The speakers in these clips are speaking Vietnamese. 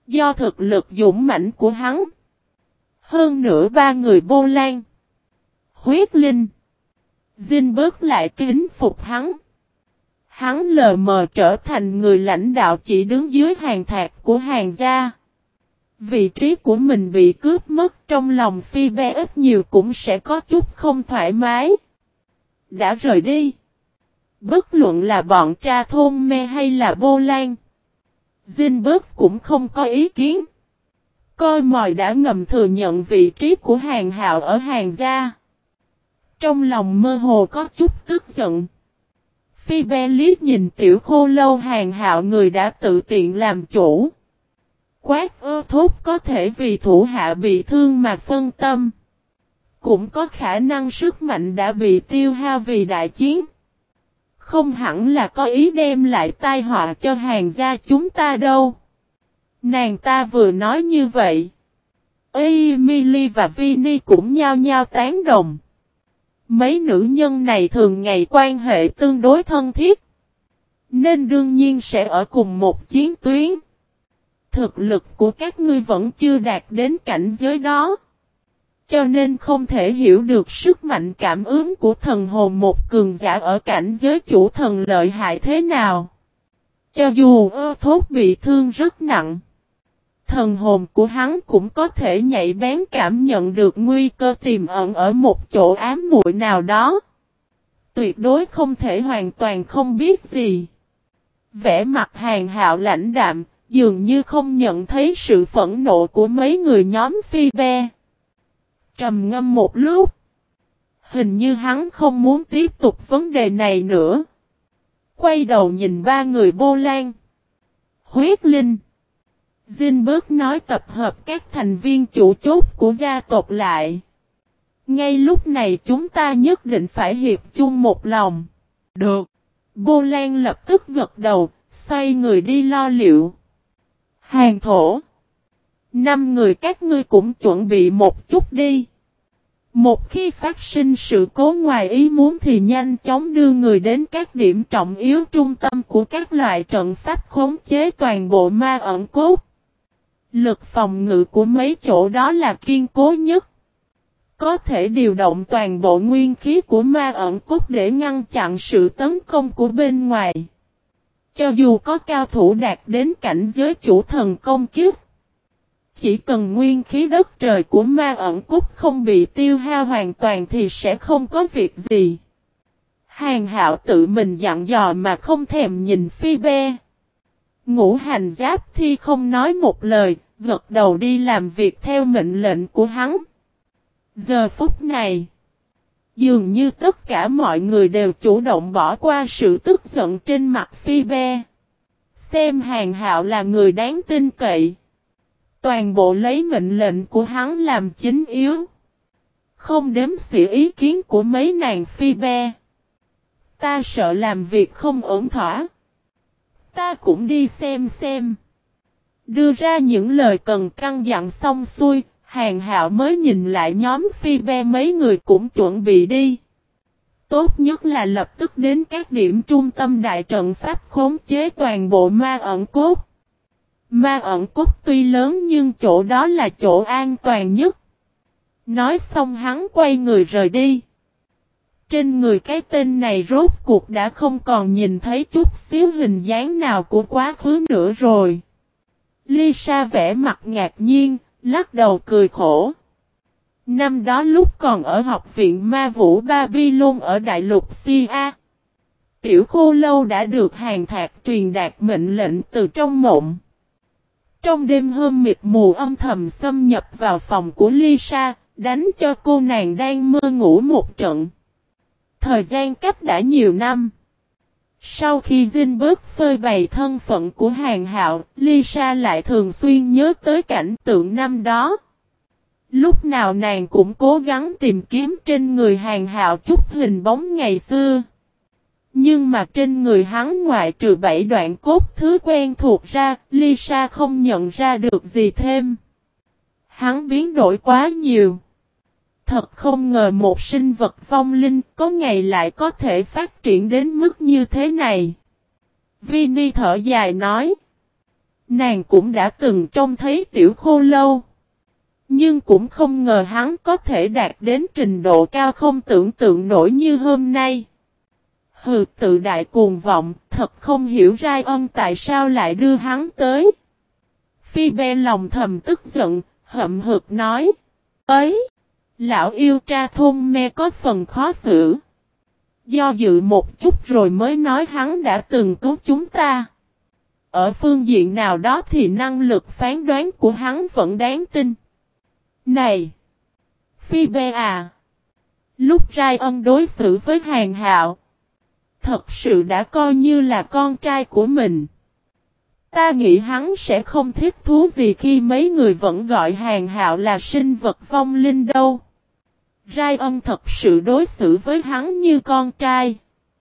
Do thực lực dũng mãnh của hắn. Hơn nữa ba người Bô Lan, Huyết Linh, Zinberg lại kính phục hắn. Hắn lờ mờ trở thành người lãnh đạo chỉ đứng dưới hàng thạc của hàng gia. Vị trí của mình bị cướp mất, trong lòng Phi Be ít nhiều cũng sẽ có chút không thoải mái. Đã rời đi. Bất luận là bọn Tra Thôn Me hay là Bô Lan, Zinberg cũng không có ý kiến. Coi mòi đã ngầm thừa nhận vị trí của Hàng Hạo ở hàng gia. Trong lòng mơ hồ có chút tức giận. Phi Be liếc nhìn tiểu khô lâu Hàng Hạo người đã tự tiện làm chủ. Quát thốt có thể vì thủ hạ bị thương mà phân tâm. Cũng có khả năng sức mạnh đã bị tiêu hao vì đại chiến. Không hẳn là có ý đem lại tai họa cho hàng gia chúng ta đâu. Nàng ta vừa nói như vậy. Emily và Vinny cũng nhao nhao tán đồng. Mấy nữ nhân này thường ngày quan hệ tương đối thân thiết. Nên đương nhiên sẽ ở cùng một chiến tuyến. Thực lực của các ngươi vẫn chưa đạt đến cảnh giới đó. Cho nên không thể hiểu được sức mạnh cảm ứng của thần hồn một cường giả ở cảnh giới chủ thần lợi hại thế nào. Cho dù thốt bị thương rất nặng, thần hồn của hắn cũng có thể nhạy bén cảm nhận được nguy cơ tiềm ẩn ở một chỗ ám muội nào đó. Tuyệt đối không thể hoàn toàn không biết gì. Vẻ mặt Hàng Hạo lãnh đạm, dường như không nhận thấy sự phẫn nộ của mấy người nhóm Phi Be. Trầm ngâm một lúc. Hình như hắn không muốn tiếp tục vấn đề này nữa. Quay đầu nhìn ba người Bô Lan, Huyết Linh, Zinberg nói tập hợp các thành viên chủ chốt của gia tộc lại. Ngay lúc này chúng ta nhất định phải hiệp chung một lòng. Được. Bô Lan lập tức gật đầu, xoay người đi lo liệu. Hàng thổ. 5 người các ngươi cũng chuẩn bị một chút đi. Một khi phát sinh sự cố ngoài ý muốn thì nhanh chóng đưa người đến các điểm trọng yếu trung tâm của các loại trận pháp khống chế toàn bộ ma ẩn cốt. Lực phòng ngự của mấy chỗ đó là kiên cố nhất. Có thể điều động toàn bộ nguyên khí của ma ẩn cốt để ngăn chặn sự tấn công của bên ngoài. Cho dù có cao thủ đạt đến cảnh giới chủ thần công kiếp, chỉ cần nguyên khí đất trời của ma ẩn cốt không bị tiêu hao hoàn toàn thì sẽ không có việc gì. Hàng Hạo tự mình dặn dò mà không thèm nhìn Phi Be. Ngũ hành giáp thi không nói một lời, gật đầu đi làm việc theo mệnh lệnh của hắn. Giờ phút này, dường như tất cả mọi người đều chủ động bỏ qua sự tức giận trên mặt Phi Be. Xem Hàng Hạo là người đáng tin cậy. Toàn bộ lấy mệnh lệnh của hắn làm chính yếu. Không đếm xỉa ý kiến của mấy nàng Phi Be. Ta sợ làm việc không ổn thỏa. Ta cũng đi xem. Đưa ra những lời cần căn dặn xong xuôi, Hàng Hạo mới nhìn lại nhóm Phi Be mấy người cũng chuẩn bị đi. Tốt nhất là lập tức đến các điểm trung tâm đại trận pháp khống chế toàn bộ ma ẩn cốt. Ma ẩn cốt tuy lớn nhưng chỗ đó là chỗ an toàn nhất. Nói xong hắn quay người rời đi. Trên người cái tên này rốt cuộc đã không còn nhìn thấy chút xíu hình dáng nào của quá khứ nữa rồi. Lisa vẽ mặt ngạc nhiên, lắc đầu cười khổ. Năm đó lúc còn ở học viện ma vũ Babylon ở đại lục Sia, tiểu khô lâu đã được hàng thạc truyền đạt mệnh lệnh từ trong mộng. Trong đêm hôm mịt mù âm thầm xâm nhập vào phòng của Lisa, đánh cho cô nàng đang mơ ngủ một trận. Thời gian cách đã nhiều năm. Sau khi Zinberg phơi bày thân phận của Hàng Hạo, Lisa lại thường xuyên nhớ tới cảnh tượng năm đó. Lúc nào nàng cũng cố gắng tìm kiếm trên người Hàng Hạo chút hình bóng ngày xưa. Nhưng mà trên người hắn ngoại trừ 7 đoạn cốt thứ quen thuộc ra, Lisa không nhận ra được gì thêm. Hắn biến đổi quá nhiều. Thật không ngờ một sinh vật vong linh có ngày lại có thể phát triển đến mức như thế này. Vinny thở dài nói. Nàng cũng đã từng trông thấy Tiểu Khô Lâu. Nhưng cũng không ngờ hắn có thể đạt đến trình độ cao không tưởng tượng nổi như hôm nay. Hừ, tự đại cuồng vọng, thật không hiểu Rai Ân tại sao lại đưa hắn tới. Phi Be lòng thầm tức giận, hậm hực nói. Ấy, lão yêu tra thôn me có phần khó xử. Do dự một chút rồi mới nói hắn đã từng cứu chúng ta. Ở phương diện nào đó thì năng lực phán đoán của hắn vẫn đáng tin. Này! Phi Be à! Lúc Rai Ân đối xử với Hàn Hạo, thật sự đã coi như là con trai của mình. Ta nghĩ hắn sẽ không thích thú gì khi mấy người vẫn gọi Hàn Hạo là sinh vật vong linh đâu. Rai Ân thật sự đối xử với hắn như con trai.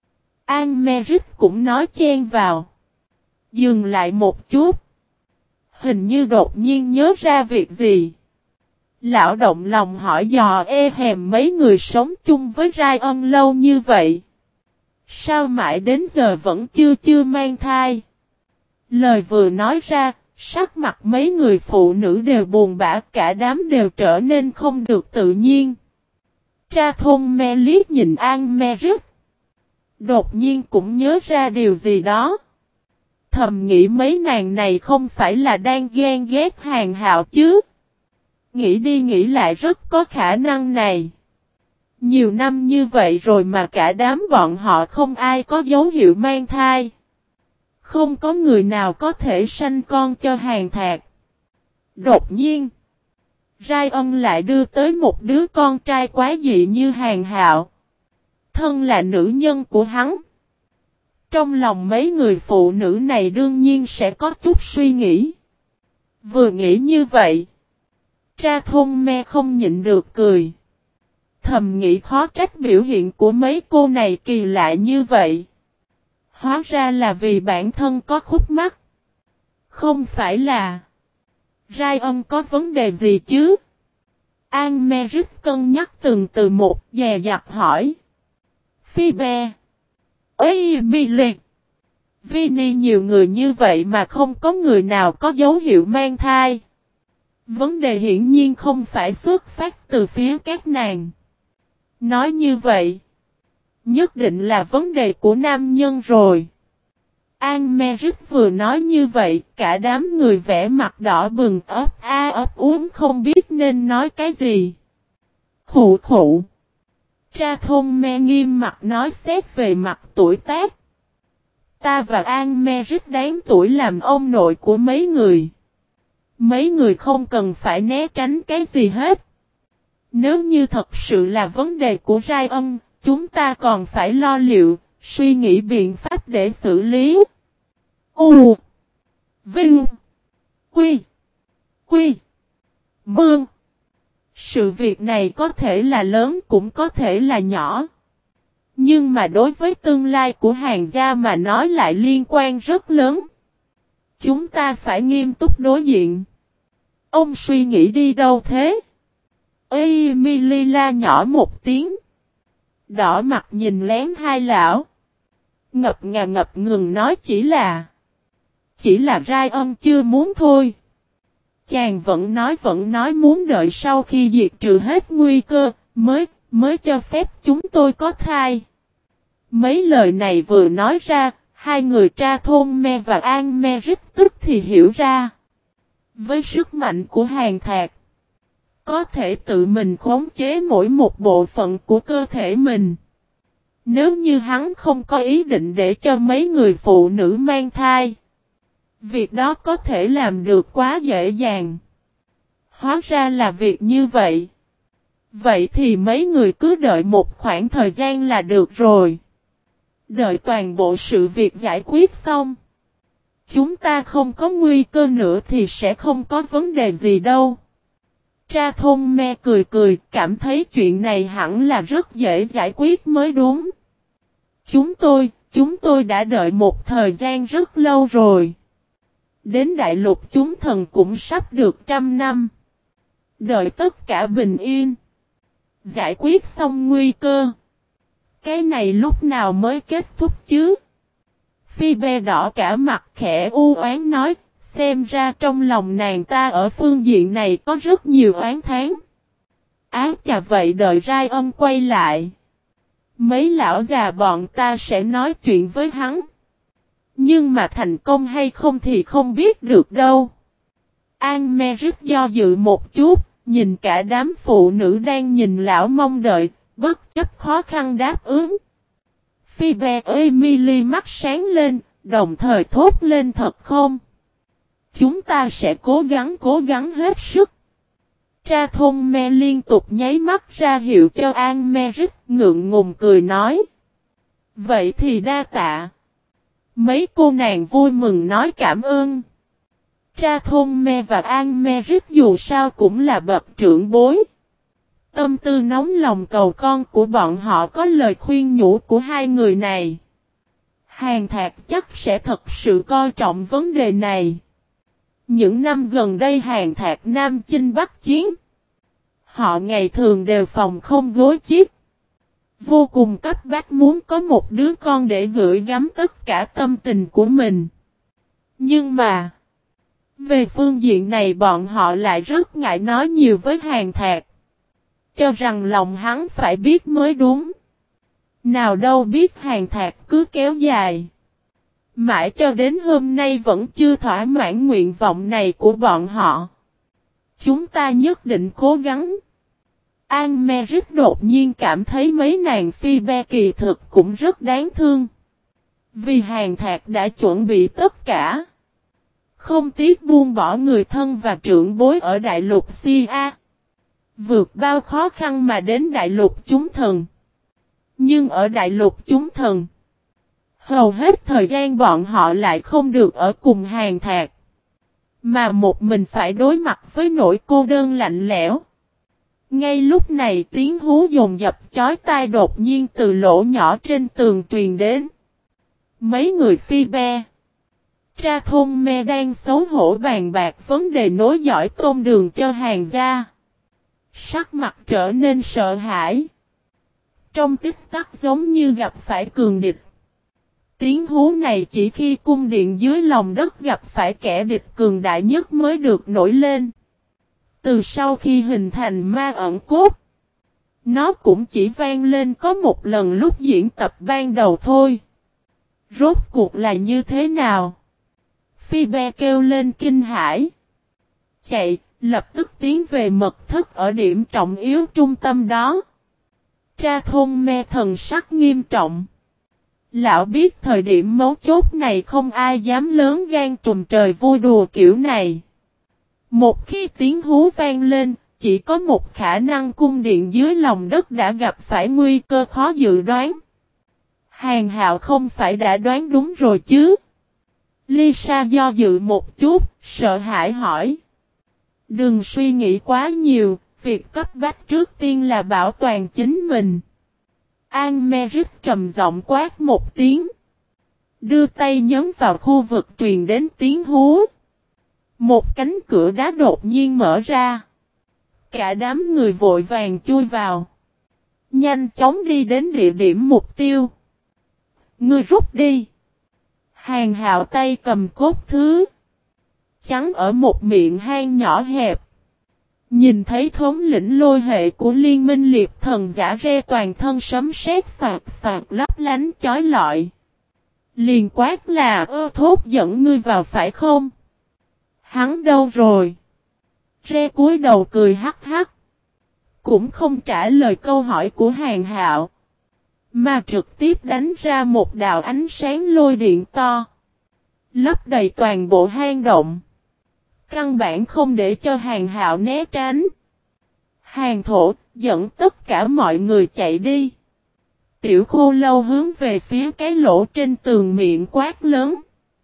An Merit cũng nói chen vào. Dừng lại một chút. Hình như đột nhiên nhớ ra việc gì. Lão động lòng hỏi dò hèm mấy người sống chung với Rai Ân lâu như vậy. Sao mãi đến giờ vẫn chưa mang thai? Lời vừa nói ra, sắc mặt mấy người phụ nữ đều buồn bã, cả đám đều trở nên không được tự nhiên. Tra thôn me liếc nhìn An Merit. Đột nhiên cũng nhớ ra điều gì đó. Thầm nghĩ mấy nàng này không phải là đang ghen ghét Hàn Hạo chứ. Nghĩ đi nghĩ lại rất có khả năng này. Nhiều năm như vậy rồi mà cả đám bọn họ không ai có dấu hiệu mang thai. Không có người nào có thể sanh con cho Hàn Thạc. Đột nhiên, Rai Ân lại đưa tới một đứa con trai quá dị như Hàn Hạo. Thân là nữ nhân của hắn. Trong lòng mấy người phụ nữ này đương nhiên sẽ có chút suy nghĩ. Vừa nghĩ như vậy, Tra thôn me không nhịn được cười. Thầm nghĩ khó trách biểu hiện của mấy cô này kỳ lạ như vậy. Hóa ra là vì bản thân có khúc mắc. Không phải là Rai Ân có vấn đề gì chứ? An Merit cân nhắc từng từ một, dè dặt hỏi. Phi Be, Emily, Vinny, nhiều người như vậy mà không có người nào có dấu hiệu mang thai. Vấn đề hiển nhiên không phải xuất phát từ phía các nàng. Nói như vậy, nhất định là vấn đề của nam nhân rồi. An Merit vừa nói như vậy, cả đám người vẻ mặt đỏ bừng ấp úng không biết nên nói cái gì. Khụ khụ. Tra thôn me nghiêm mặt nói xét về mặt tuổi tác. Ta và An Merit đáng tuổi làm ông nội của mấy người. Mấy người không cần phải né tránh cái gì hết. Nếu như thật sự là vấn đề của Rai Ân, chúng ta còn phải lo liệu, suy nghĩ biện pháp để xử lý. U Vinh Quy Quy Mương. Sự việc này có thể là lớn cũng có thể là nhỏ. Nhưng mà đối với tương lai của Hàn gia mà nói lại liên quan rất lớn. Chúng ta phải nghiêm túc đối diện. Ông suy nghĩ đi đâu thế? Emily la nhỏ một tiếng. Đỏ mặt nhìn lén hai lão. Ngập ngừng nói chỉ là Rai Ân chưa muốn thôi. Chàng vẫn nói muốn đợi sau khi diệt trừ hết nguy cơ, mới cho phép chúng tôi có thai. Mấy lời này vừa nói ra, hai người Tra thôn me và An Merit tức thì hiểu ra. Với sức mạnh của Hàn Thạc, có thể tự mình khống chế mỗi một bộ phận của cơ thể mình. Nếu như hắn không có ý định để cho mấy người phụ nữ mang thai, việc đó có thể làm được quá dễ dàng. Hóa ra là việc như vậy. Vậy thì mấy người cứ đợi một khoảng thời gian là được rồi. Đợi toàn bộ sự việc giải quyết xong. Chúng ta không có nguy cơ nữa thì sẽ không có vấn đề gì đâu. Tra thôn me cười, cảm thấy chuyện này hẳn là rất dễ giải quyết mới đúng. Chúng tôi đã đợi một thời gian rất lâu rồi. Đến đại lục chúng thần cũng sắp được 100 năm. Đợi tất cả bình yên. Giải quyết xong nguy cơ. Cái này lúc nào mới kết thúc chứ? Phi Be đỏ cả mặt khẽ u oán nói, Xem ra trong lòng nàng ta ở phương diện này có rất nhiều oán thán. Áo chà vậy đợi Rai Ân quay lại. Mấy lão già bọn ta sẽ nói chuyện với hắn. Nhưng mà thành công hay không thì không biết được đâu. An-me-rít do dự một chút, nhìn cả đám phụ nữ đang nhìn lão mong đợi, bất chấp khó khăn đáp ứng. Phoebe Emily mắt sáng lên, đồng thời thốt lên thật không? Chúng ta sẽ cố gắng hết sức. Tra Thôn Me liên tục nháy mắt ra hiệu cho An-me-rít, ngượng ngùng cười nói. Vậy thì đa tạ. Mấy cô nàng vui mừng nói cảm ơn. Tra Thôn Me và An-me-rít dù sao cũng là bậc trưởng bối. Tâm tư nóng lòng cầu con của bọn họ có lời khuyên nhủ của hai người này. Hàn Thạc chắc sẽ thật sự coi trọng vấn đề này. Những năm gần đây Hàn Thạc Nam chinh Bắc chiến. Họ ngày thường đều phòng không gối chiếc. Vô cùng cấp bách muốn có một đứa con để gửi gắm tất cả tâm tình của mình. Nhưng mà, về phương diện này bọn họ lại rất ngại nói nhiều với Hàn Thạc. Cho rằng lòng hắn phải biết mới đúng. Nào đâu biết Hàn Thạc cứ kéo dài. Mãi cho đến hôm nay vẫn chưa thỏa mãn nguyện vọng này của bọn họ. Chúng ta nhất định cố gắng. An-me-rít đột nhiên cảm thấy mấy nàng Phoebe kỳ thực cũng rất đáng thương. Vì Hàn Thạc đã chuẩn bị tất cả. Không tiếc buông bỏ người thân và trưởng bối ở đại lục Sia. Vượt bao khó khăn mà đến đại lục chúng thần. Nhưng ở đại lục chúng thần, hầu hết thời gian bọn họ lại không được ở cùng Hàn Thạc. Mà một mình phải đối mặt với nỗi cô đơn lạnh lẽo. Ngay lúc này tiếng hú dồn dập chói tai đột nhiên từ lỗ nhỏ trên tường truyền đến. Mấy người Phoebe, Tra Thôn Me đang xấu hổ bàn bạc vấn đề nối dõi tôn đường cho Hàn gia. Sắc mặt trở nên sợ hãi. Trong tích tắc giống như gặp phải cường địch. Tiếng hú này chỉ khi cung điện dưới lòng đất gặp phải kẻ địch cường đại nhất mới được nổi lên. Từ sau khi hình thành ma ẩn cốt, nó cũng chỉ vang lên có một lần lúc diễn tập ban đầu thôi. Rốt cuộc là như thế nào? Phoebe kêu lên kinh hãi. Chạy, lập tức tiến về mật thất ở điểm trọng yếu trung tâm đó. Tra Thôn Me thần sắc nghiêm trọng. Lão biết thời điểm mấu chốt này không ai dám lớn gan trùm trời vui đùa kiểu này. Một khi tiếng hú vang lên, chỉ có một khả năng cung điện dưới lòng đất đã gặp phải nguy cơ khó dự đoán. Hàn Hạo không phải đã đoán đúng rồi chứ? Lisa do dự một chút, sợ hãi hỏi. Đừng suy nghĩ quá nhiều, việc cấp bách trước tiên là bảo toàn chính mình. An-me-rít trầm giọng quát một tiếng. Đưa tay nhấn vào khu vực truyền đến tiếng hú. Một cánh cửa đá đột nhiên mở ra. Cả đám người vội vàng chui vào. Nhanh chóng đi đến địa điểm mục tiêu. Ngươi rút đi. Hàn Hạo tay cầm cốt thứ. Chắn ở một miệng hang nhỏ hẹp. Nhìn thấy thống lĩnh lôi hệ của liên minh liệp thần giả re toàn thân sấm sét sạc sạc lấp lánh chói lọi. Liền quát là thốt dẫn ngươi vào phải không? Hắn đâu rồi? Re cúi đầu cười hắc hắc. Cũng không trả lời câu hỏi của Hàn Hạo. Mà trực tiếp đánh ra một đạo ánh sáng lôi điện to. Lấp đầy toàn bộ hang động. Căn bản không để cho Hàn Hạo né tránh. Hàn Thổ dẫn tất cả mọi người chạy đi. Tiểu Khô Lâu hướng về phía cái lỗ trên tường miệng quát lớn.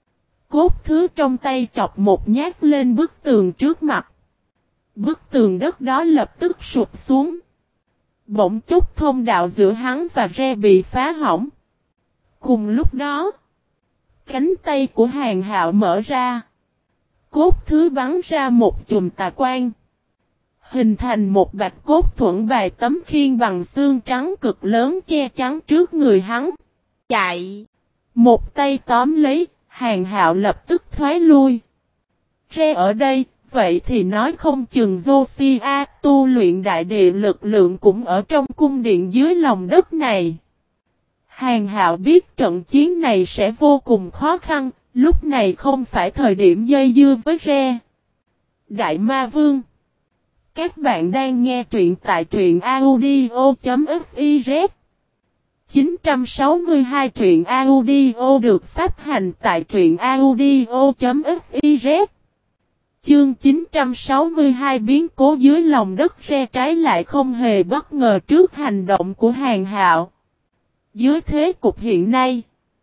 Cốt thứ trong tay chọc một nhát lên bức tường trước mặt. Bức tường đất đó lập tức sụp xuống. Bỗng chốc thông đạo giữa hắn và Re bị phá hỏng. Cùng lúc đó, cánh tay của Hàn Hạo mở ra. Cốt thứ bắn ra một chùm tà quang. Hình thành một bạch cốt thuẫn bài tấm khiên bằng xương trắng cực lớn che chắn trước người hắn. Chạy! Một tay tóm lấy, Hàn Hạo lập tức thoái lui. Re ở đây, vậy thì nói không chừng Josiah tu luyện đại địa lực lượng cũng ở trong cung điện dưới lòng đất này. Hàn Hạo biết trận chiến này sẽ vô cùng khó khăn, lúc này không phải thời điểm dây dưa với Re. Đại Ma Vương. Các bạn đang nghe truyện tại truyện audio.fiz 962 truyện audio được phát hành tại truyện audio.fiz. Chương 962 biến cố dưới lòng đất. Re trái lại không hề bất ngờ trước hành động của Hàn Hạo. Dưới thế cục hiện nay,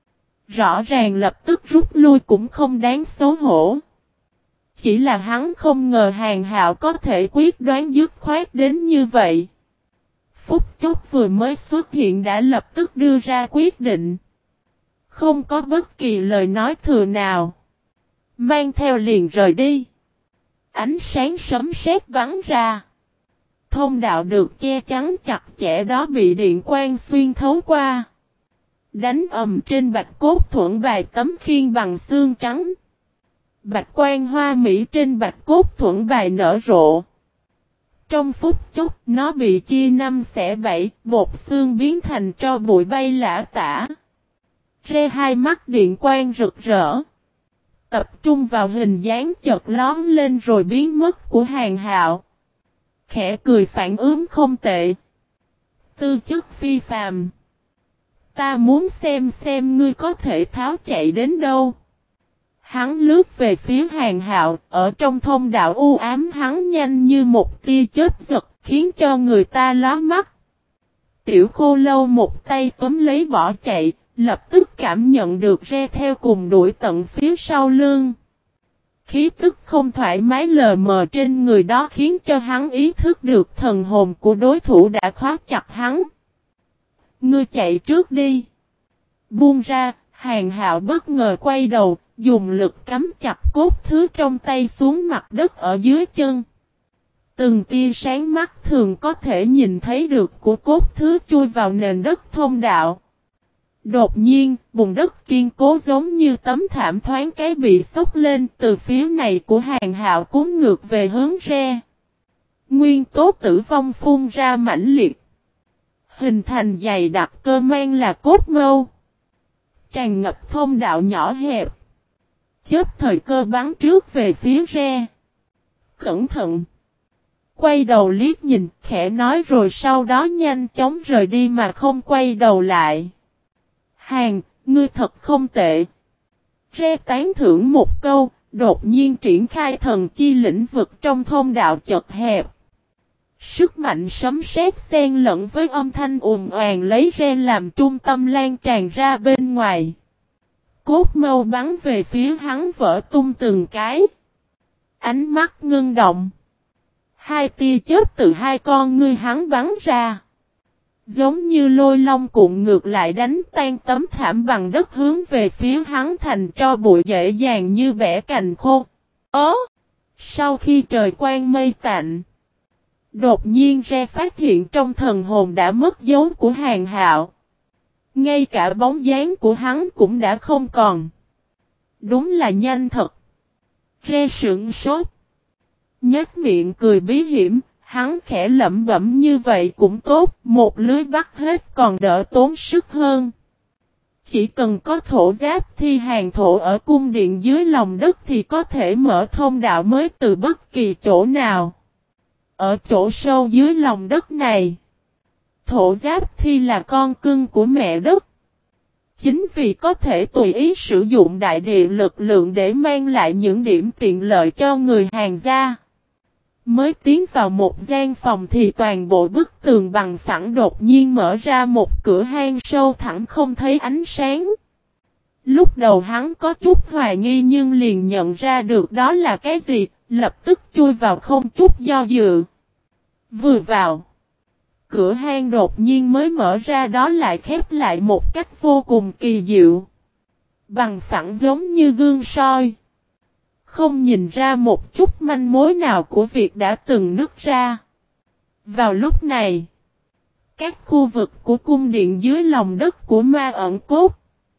rõ ràng lập tức rút lui cũng không đáng xấu hổ. Chỉ là hắn không ngờ Hàn Hạo có thể quyết đoán dứt khoát đến như vậy. Phút chốc vừa mới xuất hiện đã lập tức đưa ra quyết định. Không có bất kỳ lời nói thừa nào. Mang theo liền rời đi. Ánh sáng sấm sét bắn ra. Thông đạo được che chắn chặt chẽ đó bị điện quang xuyên thấu qua. Đánh ầm trên bạch cốt thuẫn bài tấm khiên bằng xương trắng. Bạch quang hoa mỹ trên bạch cốt thuẫn bài nở rộ. Trong phút chốc nó bị chia năm xẻ bảy, bột xương biến thành tro bụi bay lả tả. Re hai mắt điện quang rực rỡ. Tập trung vào hình dáng chợt lóm lên rồi biến mất của Hàn Hạo. Khẽ cười phản ứng không tệ. Tư chất phi phàm. Ta muốn xem ngươi có thể tháo chạy đến đâu. Hắn lướt về phía Hàn Hạo, ở trong thông đạo u ám hắn nhanh như một tia chớp giật, khiến cho người ta lóa mắt. Tiểu Khô Lâu một tay túm lấy bỏ chạy, lập tức cảm nhận được Re theo cùng đuổi tận phía sau lưng. Khí tức không thoải mái lờ mờ trên người đó khiến cho hắn ý thức được thần hồn của đối thủ đã khóa chặt hắn. Ngươi chạy trước đi. Buông ra, Hàn Hạo bất ngờ quay đầu, dùng lực cắm chặt cốt thứ trong tay xuống mặt đất ở dưới chân. Từng tia sáng mắt thường có thể nhìn thấy được của cốt thứ chui vào nền đất thông đạo. Đột nhiên, bùn đất kiên cố giống như tấm thảm thoáng cái bị xốc lên từ phía này của Hàn Hạo cuốn ngược về hướng Re. Nguyên tố tử vong phun ra mãnh liệt. Hình thành dày đặc cơ man là cốt mâu. Tràn ngập thông đạo nhỏ hẹp. Chớp thời cơ bắn trước về phía Re. Cẩn thận. Quay đầu liếc nhìn, khẽ nói rồi sau đó nhanh chóng rời đi mà không quay đầu lại. Hàn, ngươi thật không tệ. Re tán thưởng một câu, đột nhiên triển khai thần chi lĩnh vực trong thông đạo chật hẹp. Sức mạnh sấm sét xen lẫn với âm thanh ùn oàn lấy Re làm trung tâm lan tràn ra bên ngoài. Cốt mâu bắn về phía hắn vỡ tung từng cái. Ánh mắt ngưng động. Hai tia chớp từ hai con ngươi hắn bắn ra. Giống như lôi long cuộn ngược lại đánh tan tấm thảm bằng đất hướng về phía hắn thành tro bụi dễ dàng như bẻ cành khô. Sau khi trời quang mây tạnh. Đột nhiên Re phát hiện trong thần hồn đã mất dấu của Hàn Hạo. Ngay cả bóng dáng của hắn cũng đã không còn. Đúng là nhanh thật. Re sững sốt. Nhếch miệng cười bí hiểm, hắn khẽ lẩm bẩm như vậy cũng tốt, một lưới bắt hết còn đỡ tốn sức hơn. Chỉ cần có thổ giáp thi hàng thổ ở cung điện dưới lòng đất thì có thể mở thông đạo mới từ bất kỳ chỗ nào. Ở chỗ sâu dưới lòng đất này, thổ giáp thi là con cưng của mẹ đất. Chính vì có thể tùy ý sử dụng đại địa lực lượng để mang lại những điểm tiện lợi cho người Hàn gia. Mới tiến vào một gian phòng thì toàn bộ bức tường bằng phẳng đột nhiên mở ra một cửa hang sâu thẳm không thấy ánh sáng. Lúc đầu hắn có chút hoài nghi nhưng liền nhận ra được đó là cái gì, lập tức chui vào không chút do dự. Vừa vào, cửa hang đột nhiên mới mở ra đó lại khép lại một cách vô cùng kỳ diệu. Bằng phẳng giống như gương soi. Không nhìn ra một chút manh mối nào của việc đã từng nứt ra. Vào lúc này, các khu vực của cung điện dưới lòng đất của ma ẩn cốt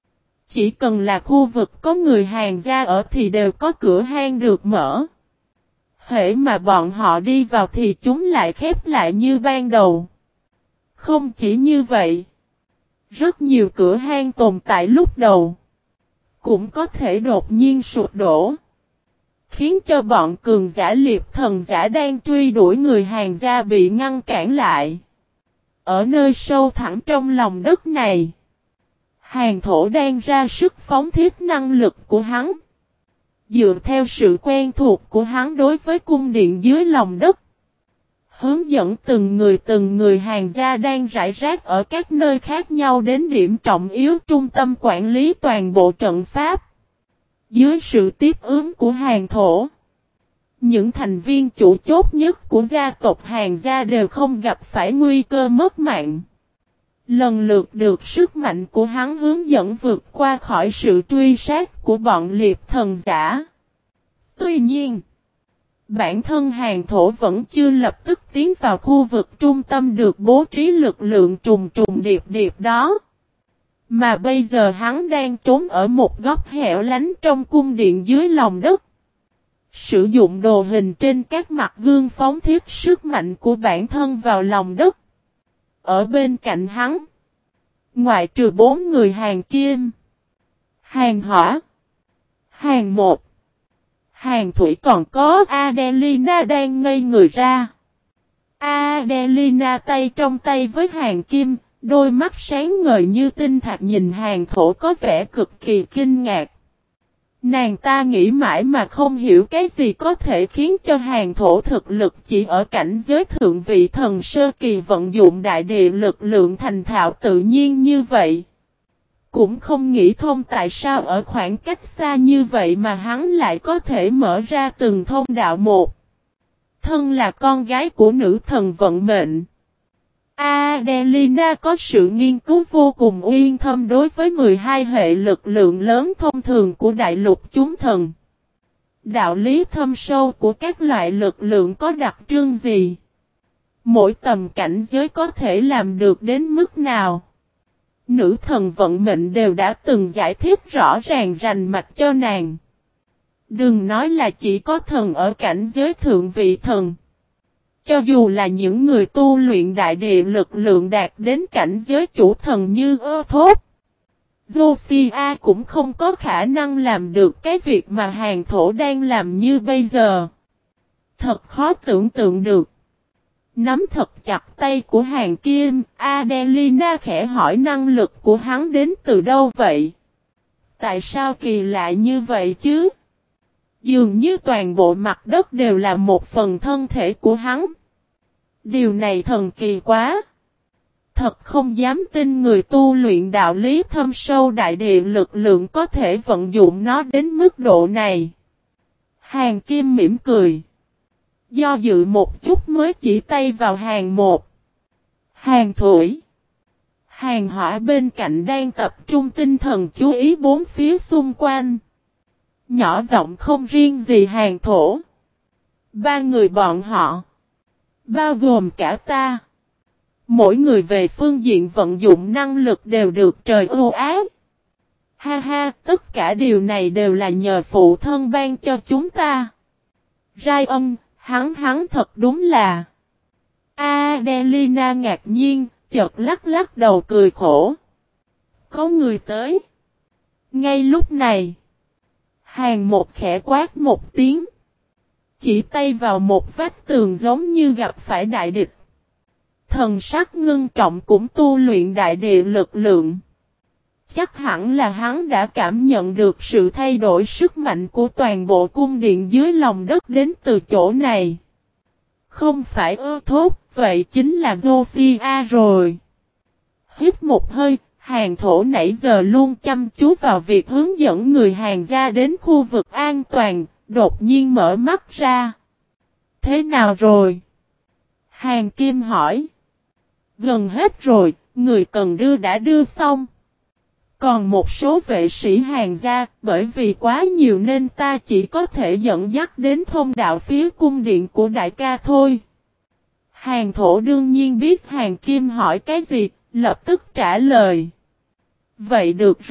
Chỉ cần là khu vực có người Hàn gia ở thì đều có cửa hang được mở. Hễ mà bọn họ đi vào thì chúng lại khép lại như ban đầu. Không chỉ như vậy, rất nhiều cửa hang tồn tại lúc đầu cũng có thể đột nhiên sụp đổ, khiến cho bọn cường giả liệp thần giả đang truy đuổi người Hàn gia bị ngăn cản lại. Ở nơi sâu thẳm trong lòng đất này, Hàn Thổ đang ra sức phóng thiết năng lực của hắn. Dựa theo sự quen thuộc của hắn đối với cung điện dưới lòng đất, hướng dẫn từng người Hàn gia đang rải rác ở các nơi khác nhau đến điểm trọng yếu trung tâm quản lý toàn bộ trận pháp. Dưới sự tiếp ứng của Hàn Thổ, những thành viên chủ chốt nhất của gia tộc Hàn gia đều không gặp phải nguy cơ mất mạng. Lần lượt được sức mạnh của hắn hướng dẫn vượt qua khỏi sự truy sát của bọn liệp thần giả. Tuy nhiên, bản thân Hàn Thổ vẫn chưa lập tức tiến vào khu vực trung tâm được bố trí lực lượng trùng trùng điệp đó. Mà bây giờ hắn đang trốn ở một góc hẻo lánh trong cung điện dưới lòng đất. Sử dụng đồ hình trên các mặt gương phóng thiết sức mạnh của bản thân vào lòng đất. Ở bên cạnh hắn, ngoại trừ 4 người Hàn Kim, Hàn Hỏa, Hàn Một, Hàn Thủy còn có Adelina đang ngây người ra. Adelina tay trong tay với Hàn Kim, đôi mắt sáng ngời như tinh thạch nhìn Hàn Thổ có vẻ cực kỳ kinh ngạc. Nàng ta nghĩ mãi mà không hiểu cái gì có thể khiến cho Hàn Thổ thực lực chỉ ở cảnh giới thượng vị thần sơ kỳ vận dụng đại địa lực lượng thành thạo tự nhiên như vậy. Cũng không nghĩ thông tại sao ở khoảng cách xa như vậy mà hắn lại có thể mở ra từng thông đạo một. Thân là con gái của nữ thần vận mệnh, Adelina có sự nghiên cứu vô cùng uyên thâm đối với 12 hệ lực lượng lớn thông thường của đại lục chúng thần. Đạo lý thâm sâu của các loại lực lượng có đặc trưng gì? Mỗi tầm cảnh giới có thể làm được đến mức nào? Nữ thần vận mệnh đều đã từng giải thích rõ ràng rành mạch cho nàng. Đừng nói là chỉ có thần ở cảnh giới thượng vị thần. Cho dù là những người tu luyện đại địa lực lượng đạt đến cảnh giới chủ thần như Thốt, Josiah cũng không có khả năng làm được cái việc mà Hàn Thổ đang làm như bây giờ. Thật khó tưởng tượng được. Nắm thật chặt tay của Hàn Kim, Adelina khẽ hỏi năng lực của hắn đến từ đâu vậy? Tại sao kỳ lạ như vậy chứ? Dường như toàn bộ mặt đất đều là một phần thân thể của hắn. Điều này thần kỳ quá. Thật không dám tin người tu luyện đạo lý thâm sâu đại địa lực lượng có thể vận dụng nó đến mức độ này. Hàn Kim mỉm cười. Do dự một chút mới chỉ tay vào Hàn Một, Hàn Thủy, Hàn Hỏa bên cạnh đang tập trung tinh thần chú ý bốn phía xung quanh. Nhỏ giọng không riêng gì Hàn Thổ. 3 người bọn họ, bao gồm cả ta, mỗi người về phương diện vận dụng năng lực đều được trời ưu ái. Ha ha, tất cả điều này đều là nhờ phụ thân ban cho chúng ta. Ryan, hắn thật đúng là. Adelina ngạc nhiên, chợt lắc lắc đầu cười khổ. Có người tới. Ngay lúc này, Hàn Một khẽ quát một tiếng. Chỉ tay vào một vách tường giống như gặp phải đại địch. Thần sắc ngưng trọng cũng tu luyện đại địa lực lượng. Chắc hẳn là hắn đã cảm nhận được sự thay đổi sức mạnh của toàn bộ cung điện dưới lòng đất đến từ chỗ này. Không phải Thốt, vậy chính là Josiah rồi. Hít một hơi, Hàn Thổ nãy giờ luôn chăm chú vào việc hướng dẫn người Hàn gia đến khu vực an toàn, đột nhiên mở mắt ra. Thế nào rồi? Hàn Kim hỏi. Gần hết rồi, người cần đưa đã đưa xong. Còn một số vệ sĩ Hàn gia, bởi vì quá nhiều nên ta chỉ có thể dẫn dắt đến thông đạo phía cung điện của đại ca thôi. Hàn Thổ đương nhiên biết Hàn Kim hỏi cái gì, lập tức trả lời. Vậy được rồi,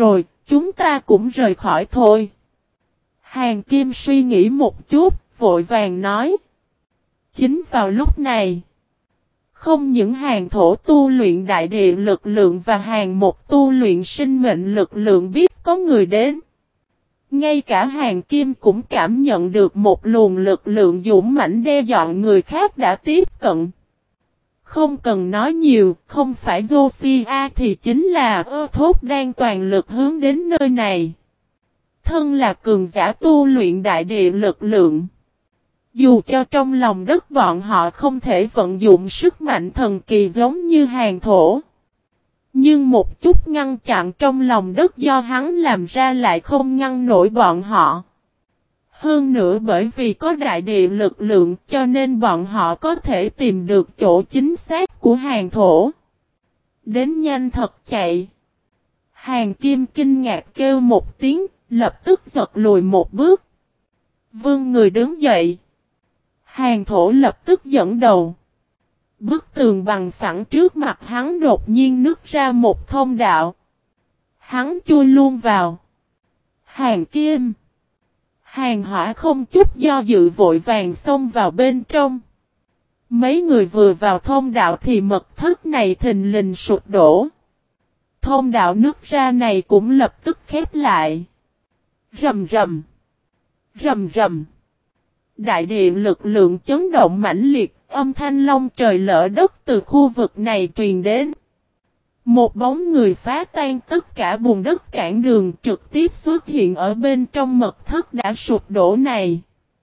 Chúng ta cũng rời khỏi thôi. Hàng Kim suy nghĩ một chút, vội vàng nói. Chính vào lúc này, không những hàng thổ tu luyện đại địa lực lượng và hàng một tu luyện sinh mệnh lực lượng biết có người đến. Ngay cả Hàng Kim cũng cảm nhận được một luồng lực lượng dũng mãnh đe dọa người khác đã tiếp cận. Không cần nói nhiều, không phải Josiah thì chính là Thốt đang toàn lực hướng đến nơi này. Thân là cường giả tu luyện đại địa lực lượng. Dù cho trong lòng đất bọn họ không thể vận dụng sức mạnh thần kỳ giống như hàng thổ. Nhưng một chút ngăn chặn trong lòng đất do hắn làm ra lại không ngăn nổi bọn họ. Hơn nữa bởi vì có đại địa lực lượng cho nên bọn họ có thể tìm được chỗ chính xác của hàng thổ. Đến nhanh thật chạy. Hàng Kim kinh ngạc kêu một tiếng, lập tức giật lùi một bước. Vương người đứng dậy. Hàng thổ lập tức dẫn đầu. Bức tường bằng phẳng trước mặt hắn đột nhiên nứt ra một thông đạo. Hắn chui luôn vào. Hàng Kim. Hàng Hỏa không chút do dự vội vàng xông vào bên trong. Mấy người vừa vào thông đạo thì mật thất này thình lình sụp đổ. Thông đạo nứt ra này cũng lập tức khép lại. Rầm rầm. Rầm rầm. Đại địa lực lượng chấn động mãnh liệt, âm thanh long trời lỡ đất từ khu vực này truyền đến. Một bóng người phá tan tất cả bùn đất cản đường trực tiếp xuất hiện ở bên trong mật thất đã sụp đổ này.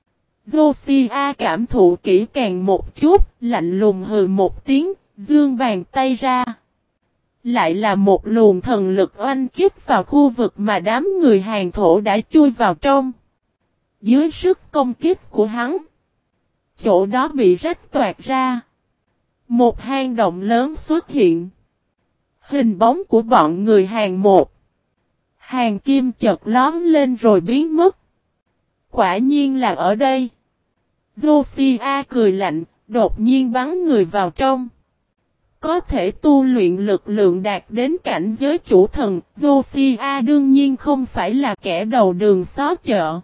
Josiah cảm thụ kỹ càng một chút, lạnh lùng hừ một tiếng, giương bàn tay ra. Lại là một luồng thần lực oanh kích vào khu vực mà đám người hàng thổ đã chui vào trong. Dưới sức công kích của hắn, chỗ đó bị rách toạc ra. Một hang động lớn xuất hiện. Hình bóng của bọn người hàng một. Hàng Kim chợt lóm lên rồi biến mất. Quả nhiên là ở đây. Josiah cười lạnh, đột nhiên bắn người vào trong. Có thể tu luyện lực lượng đạt đến cảnh giới chủ thần, Josiah đương nhiên không phải là kẻ đầu đường xó chợ.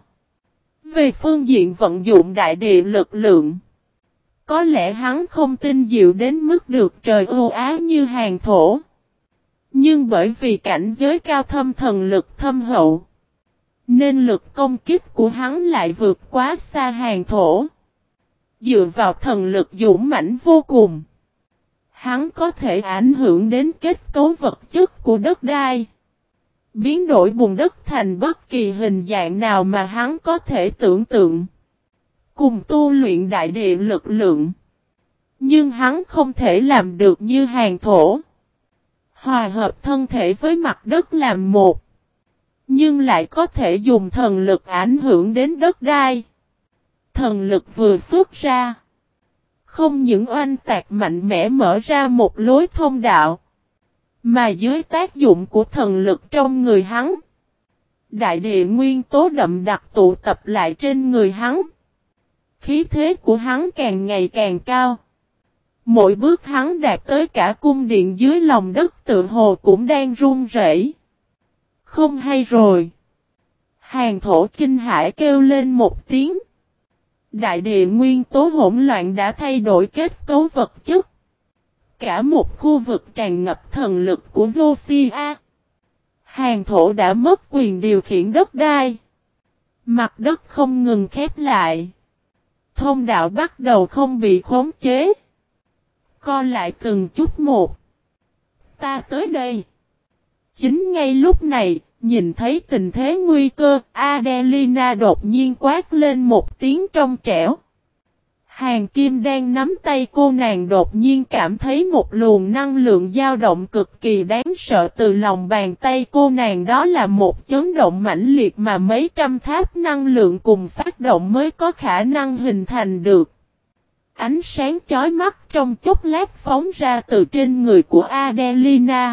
Về phương diện vận dụng đại địa lực lượng, có lẽ hắn không tinh diệu đến mức được trời ưu ái như hàng thổ. Nhưng bởi vì cảnh giới cao thâm thần lực thâm hậu, nên lực công kích của hắn lại vượt quá xa hàng thổ. Dựa vào thần lực dũng mãnh vô cùng, hắn có thể ảnh hưởng đến kết cấu vật chất của đất đai. Biến đổi bùn đất thành bất kỳ hình dạng nào mà hắn có thể tưởng tượng. Cùng tu luyện đại địa lực lượng. Nhưng hắn không thể làm được như hàng thổ. Hòa hợp thân thể với mặt đất làm một. Nhưng lại có thể dùng thần lực ảnh hưởng đến đất đai. Thần lực vừa xuất ra. Không những oanh tạc mạnh mẽ mở ra một lối thông đạo. Mà dưới tác dụng của thần lực trong người hắn, đại địa nguyên tố đậm đặc tụ tập lại trên người hắn. Khí thế của hắn càng ngày càng cao. Mỗi bước hắn đạt tới cả cung điện dưới lòng đất tự hồ cũng đang run rẩy. Không hay rồi. Hàng thổ kinh hãi kêu lên một tiếng. Đại địa nguyên tố hỗn loạn đã thay đổi kết cấu vật chất. Cả một khu vực tràn ngập thần lực của Josiah. Hàng thổ đã mất quyền điều khiển đất đai. Mặt đất không ngừng khép lại. Thông đạo bắt đầu không bị khống chế. Co lại từng chút một. Ta tới đây. Chính ngay lúc này, nhìn thấy tình thế nguy cơ, Adelina đột nhiên quát lên một tiếng trong trẻo. Hàng Kim đang nắm tay cô nàng đột nhiên cảm thấy một luồng năng lượng dao động cực kỳ đáng sợ từ lòng bàn tay cô nàng, đó là một chấn động mãnh liệt mà mấy trăm tháp năng lượng cùng phát động mới có khả năng hình thành được. Ánh sáng chói mắt trong chốc lát phóng ra từ trên người của Adelina.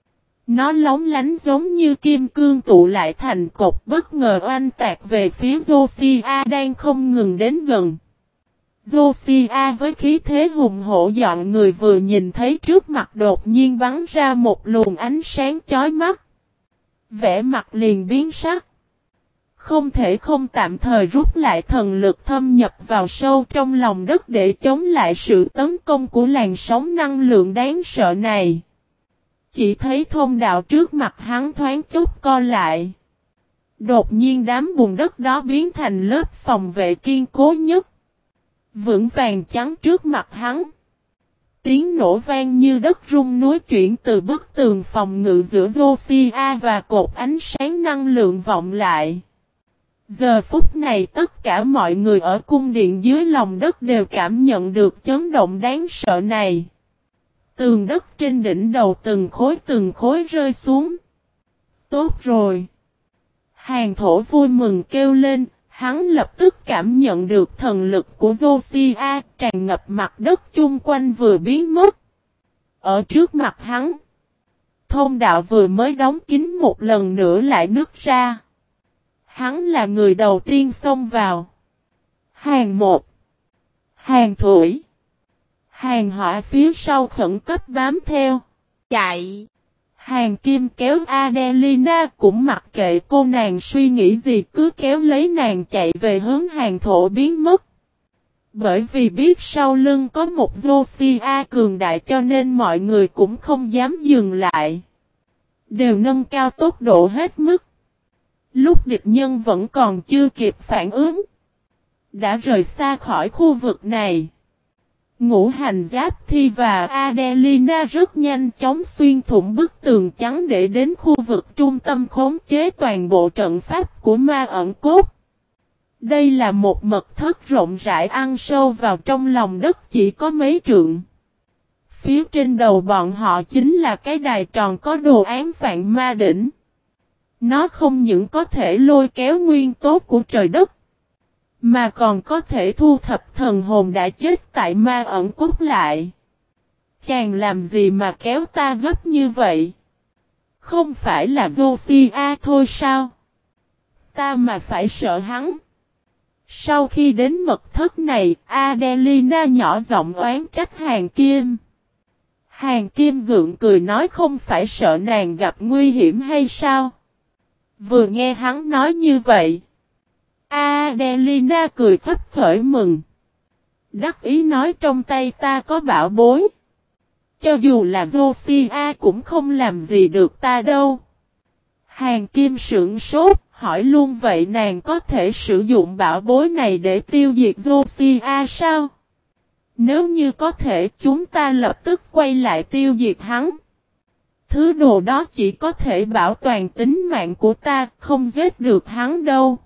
Nó lóng lánh giống như kim cương tụ lại thành cột, bất ngờ oanh tạc về phía Josiah đang không ngừng đến gần. Josiah với khí thế hùng hổ dọn người vừa nhìn thấy trước mặt đột nhiên bắn ra một luồng ánh sáng chói mắt. Vẻ mặt liền biến sắc. Không thể không tạm thời rút lại thần lực thâm nhập vào sâu trong lòng đất để chống lại sự tấn công của làn sóng năng lượng đáng sợ này. Chỉ thấy thông đạo trước mặt hắn thoáng chốc co lại. Đột nhiên đám bùn đất đó biến thành lớp phòng vệ kiên cố nhất. Vững vàng chắn trước mặt hắn. Tiếng nổ vang như đất rung núi chuyển từ bức tường phòng ngự giữa Josiah và cột ánh sáng năng lượng vọng lại. Giờ phút này tất cả mọi người ở cung điện dưới lòng đất đều cảm nhận được chấn động đáng sợ này. Tường đất trên đỉnh đầu từng khối rơi xuống. Tốt rồi. Hàn Thổ vui mừng kêu lên, hắn lập tức cảm nhận được thần lực của Josiah tràn ngập mặt đất chung quanh vừa biến mất. Ở trước mặt hắn, thông đạo vừa mới đóng kín một lần nữa lại nứt ra. Hắn là người đầu tiên xông vào. Hàng một, Hàng Thủy, Hàng Hỏa phía sau khẩn cấp bám theo. Chạy! Hàng Kim kéo Adelina cũng mặc kệ cô nàng suy nghĩ gì cứ kéo lấy nàng chạy về hướng Hàng Thổ biến mất. Bởi vì biết sau lưng có một Josiah cường đại cho nên mọi người cũng không dám dừng lại. Đều nâng cao tốc độ hết mức. Lúc địch nhân vẫn còn chưa kịp phản ứng. Đã rời xa khỏi khu vực này. Ngũ Hành Giáp Thi và Adelina rất nhanh chóng xuyên thủng bức tường trắng để đến khu vực trung tâm khống chế toàn bộ trận pháp của ma ẩn cốt. Đây là một mật thất rộng rãi ăn sâu vào trong lòng đất chỉ có mấy trượng. Phía trên đầu bọn họ chính là cái đài tròn có đồ án vạn ma đỉnh. Nó không những có thể lôi kéo nguyên tố của trời đất, mà còn có thể thu thập thần hồn đã chết tại ma ẩn cốt lại. Chàng làm gì mà kéo ta gấp như vậy? Không phải là Josiah thôi sao? Ta mà phải sợ hắn. Sau khi đến mật thất này, Adelina nhỏ giọng oán trách Hàng Kim. Hàng Kim gượng cười nói không phải sợ nàng gặp nguy hiểm hay sao? Vừa nghe hắn nói như vậy, Adelina cười khắp khởi mừng. Đắc ý nói trong tay ta có bảo bối. Cho dù là Josiah cũng không làm gì được ta đâu. Hàng Kim sững sốt, hỏi luôn vậy nàng có thể sử dụng bảo bối này để tiêu diệt Josiah sao? Nếu như có thể chúng ta lập tức quay lại tiêu diệt hắn. Thứ đồ đó chỉ có thể bảo toàn tính mạng của ta, không giết được hắn đâu.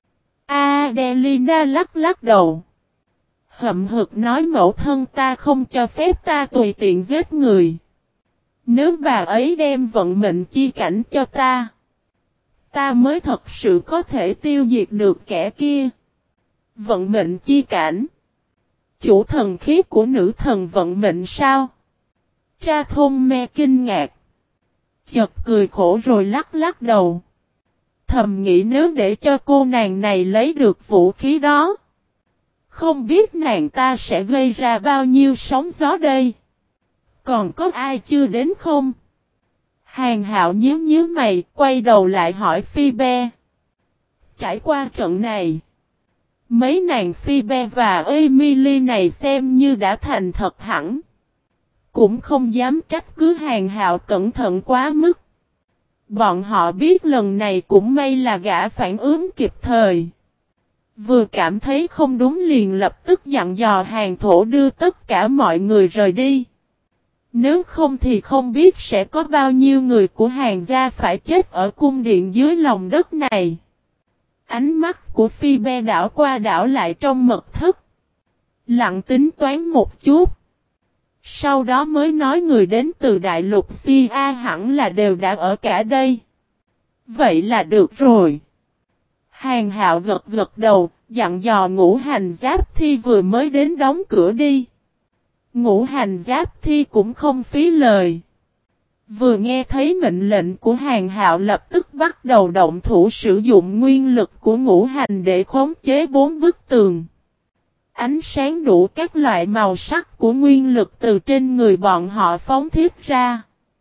Adelina lắc lắc đầu. Hậm hực nói mẫu thân ta không cho phép ta tùy tiện giết người. Nếu bà ấy đem vận mệnh chi cảnh cho ta, ta mới thật sự có thể tiêu diệt được kẻ kia. Vận mệnh chi cảnh? Chủ thần khí của nữ thần vận mệnh sao? Tra Thôn Me kinh ngạc. Chợt cười khổ rồi lắc lắc đầu. Thầm nghĩ nếu để cho cô nàng này lấy được vũ khí đó, không biết nàng ta sẽ gây ra bao nhiêu sóng gió đây. Còn có ai chưa đến không? Hàng Hạo nhíu mày, quay đầu lại hỏi Phoebe. Trải qua trận này, mấy nàng Phoebe và Emily này xem như đã thành thật hẳn. Cũng không dám trách cứ Hàng Hạo cẩn thận quá mức. Bọn họ biết lần này cũng may là gã phản ứng kịp thời. Vừa cảm thấy không đúng liền lập tức dặn dò Hàng Thổ đưa tất cả mọi người rời đi. Nếu không thì không biết sẽ có bao nhiêu người của Hàng gia phải chết ở cung điện dưới lòng đất này. Ánh mắt của Phoebe đảo qua đảo lại trong mật thất. Lặng tính toán một chút. Sau đó mới nói người đến từ đại lục Sia hẳn là đều đã ở cả đây. Vậy là được rồi. Hàng Hạo gật gật đầu, dặn dò Ngũ Hành Giáp Thi vừa mới đến đóng cửa đi. Ngũ Hành Giáp Thi cũng không phí lời. Vừa nghe thấy mệnh lệnh của Hàng Hạo lập tức bắt đầu động thủ sử dụng nguyên lực của ngũ hành để khống chế 4 bức tường. Ánh sáng đủ các loại màu sắc của nguyên lực từ trên người bọn họ phóng thiết ra.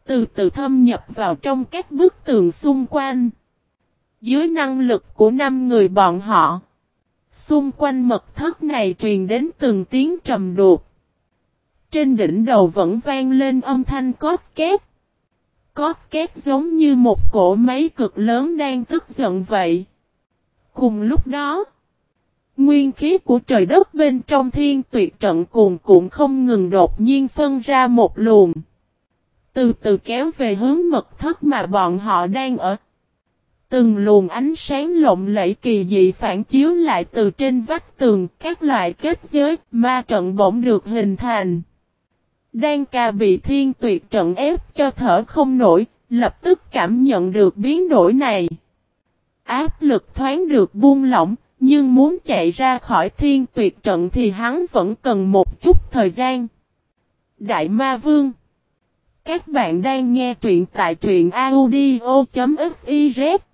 từ từ thâm nhập vào trong các bức tường xung quanh. Dưới năng lực của 5 người bọn họ, xung quanh mật thất này truyền đến từng tiếng trầm đục. Trên đỉnh đầu vẫn vang lên âm thanh cót két. Cót két giống như một cỗ máy cực lớn đang tức giận vậy. Cùng lúc đó, nguyên khí của trời đất bên trong thiên tuyệt trận cuồn cuộn không ngừng đột nhiên phân ra một luồng. Từ từ kéo về hướng mật thất mà bọn họ đang ở. Từng luồng ánh sáng lộng lẫy kỳ dị phản chiếu lại từ trên vách tường, các loại kết giới, ma trận bỗng được hình thành. Đan Ca bị thiên tuyệt trận ép cho thở không nổi, lập tức cảm nhận được biến đổi này. Áp lực thoáng được buông lỏng, nhưng muốn chạy ra khỏi thiên tuyệt trận thì hắn vẫn cần một chút thời gian. Đại Ma Vương, các bạn đang nghe truyện tại truyện audio.fiz.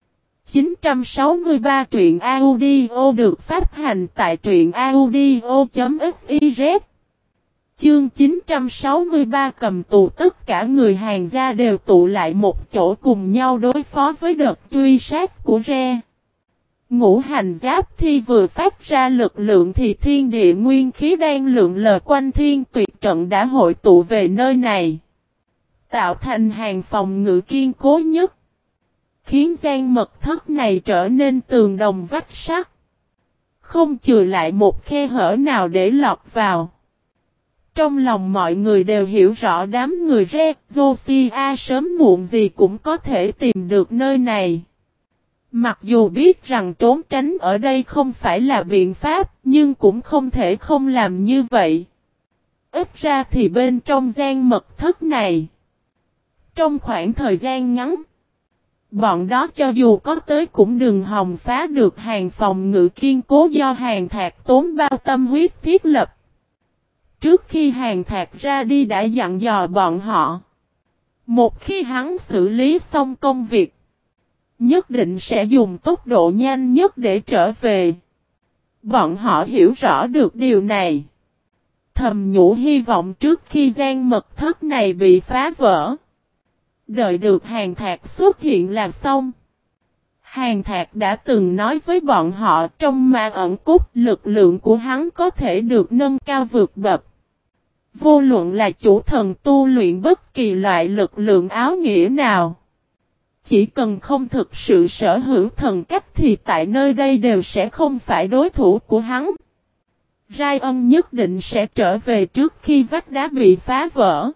963 truyện audio được phát hành tại truyện audio.fiz. Chương 963 cầm tù. Tất cả người Hàn gia đều tụ lại một chỗ cùng nhau đối phó với đợt truy sát của Re. Ngũ hành giáp thi vừa phát ra lực lượng thì thiên địa nguyên khí đang lượn lờ quanh thiên tuyệt trận đã hội tụ về nơi này, tạo thành hàng phòng ngự kiên cố nhất, khiến gian mật thất này trở nên tường đồng vách sắt, không chừa lại một khe hở nào để lọt vào. Trong lòng mọi người đều hiểu rõ đám người Re, Josiah sớm muộn gì cũng có thể tìm được nơi này. Mặc dù biết rằng trốn tránh ở đây không phải là biện pháp, nhưng cũng không thể không làm như vậy. Ít ra thì bên trong gian mật thất này, trong khoảng thời gian ngắn, bọn đó cho dù có tới cũng đừng hòng phá được hàng phòng ngự kiên cố do Hàn Thạc tốn bao tâm huyết thiết lập. Trước khi Hàn Thạc ra đi đã dặn dò bọn họ, một khi hắn xử lý xong công việc, nhất định sẽ dùng tốc độ nhanh nhất để trở về. Bọn họ hiểu rõ được điều này, thầm nhủ hy vọng trước khi gian mật thất này bị phá vỡ, đợi được Hàn Thạc xuất hiện là xong. Hàn Thạc đã từng nói với bọn họ trong ma ẩn cốt lực lượng của hắn có thể được nâng cao vượt bậc. Vô luận là chủ thần tu luyện bất kỳ loại lực lượng áo nghĩa nào, chỉ cần không thực sự sở hữu thần cách thì tại nơi đây đều sẽ không phải đối thủ của hắn. Ryan nhất định sẽ trở về trước khi vách đá bị phá vỡ.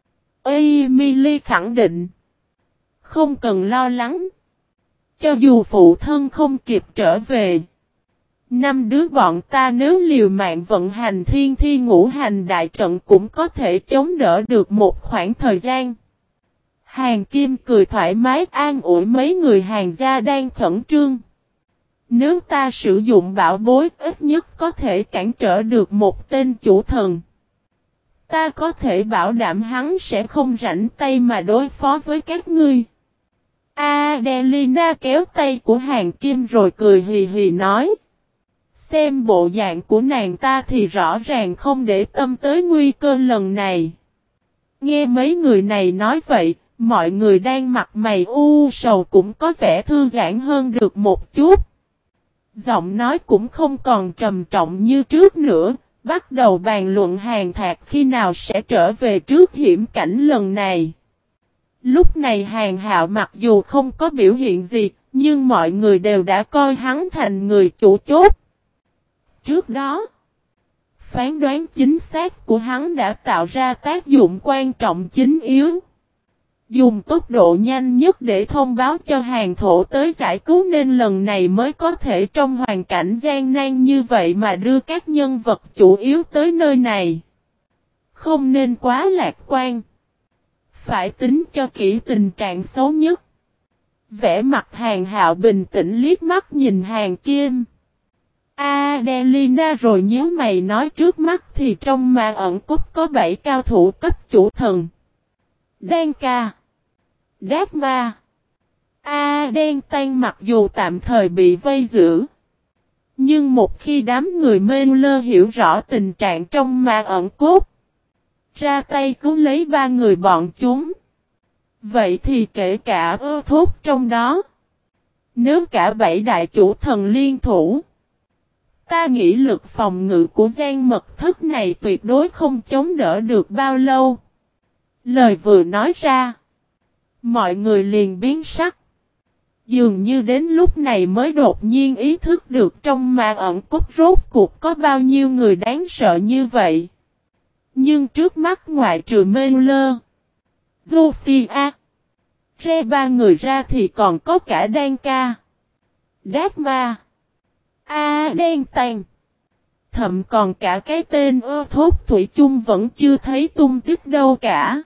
Emily khẳng định, không cần lo lắng. Cho dù phụ thân không kịp trở về, 5 đứa bọn ta nếu liều mạng vận hành thiên thi ngũ hành đại trận cũng có thể chống đỡ được một khoảng thời gian. Hàn Kim cười thoải mái an ủi mấy người Hàn gia đang khẩn trương. Nếu ta sử dụng bảo bối ít nhất có thể cản trở được một tên chủ thần. Ta có thể bảo đảm hắn sẽ không rảnh tay mà đối phó với các ngươi. Adelina kéo tay của Hàn Kim rồi cười hì hì nói. Xem bộ dạng của nàng ta thì rõ ràng không để tâm tới nguy cơ lần này. Nghe mấy người này nói vậy, mọi người đang mặt mày u sầu cũng có vẻ thư giãn hơn được một chút. Giọng nói cũng không còn trầm trọng như trước nữa, bắt đầu bàn luận Hàn Thạc khi nào sẽ trở về trước hiểm cảnh lần này. Lúc này Hàn Hạo mặc dù không có biểu hiện gì, nhưng mọi người đều đã coi hắn thành người chủ chốt. Trước đó, phán đoán chính xác của hắn đã tạo ra tác dụng quan trọng chính yếu. Dùng tốc độ nhanh nhất để thông báo cho Hàn Thổ tới giải cứu nên lần này mới có thể trong hoàn cảnh gian nan như vậy mà đưa các nhân vật chủ yếu tới nơi này. Không nên quá lạc quan. Phải tính cho kỹ tình trạng xấu nhất. Vẻ mặt Hàn Hạo bình tĩnh liếc mắt nhìn Hàn Kim. Adelina rồi nhíu mày nói trước mắt thì trong ma ẩn cốt có 7 cao thủ cấp chủ thần. Đan Ca, Đát Ma, Đen Tan mặc dù tạm thời bị vây giữ, nhưng một khi đám người mênh lơ hiểu rõ tình trạng trong ma ẩn cốt, ra tay cứu lấy 3 người bọn chúng, Vậy thì kể cả ơ thốt trong đó. Nếu cả 7 đại chủ thần liên thủ, ta nghĩ lực phòng ngự của gian mật thất này tuyệt đối không chống đỡ được bao lâu. Lời vừa nói ra, mọi người liền biến sắc. Dường như đến lúc này mới đột nhiên ý thức được trong ma ẩn cốt rốt cuộc có bao nhiêu người đáng sợ như vậy. Nhưng trước mắt ngoại trừ Mê-lơ, Josiah, Re ba người ra thì còn có cả Đan Ca, Đát Ma, Đen Tàn. Thậm còn cả cái tên ơ thốt thủy chung vẫn chưa thấy tung tích đâu cả.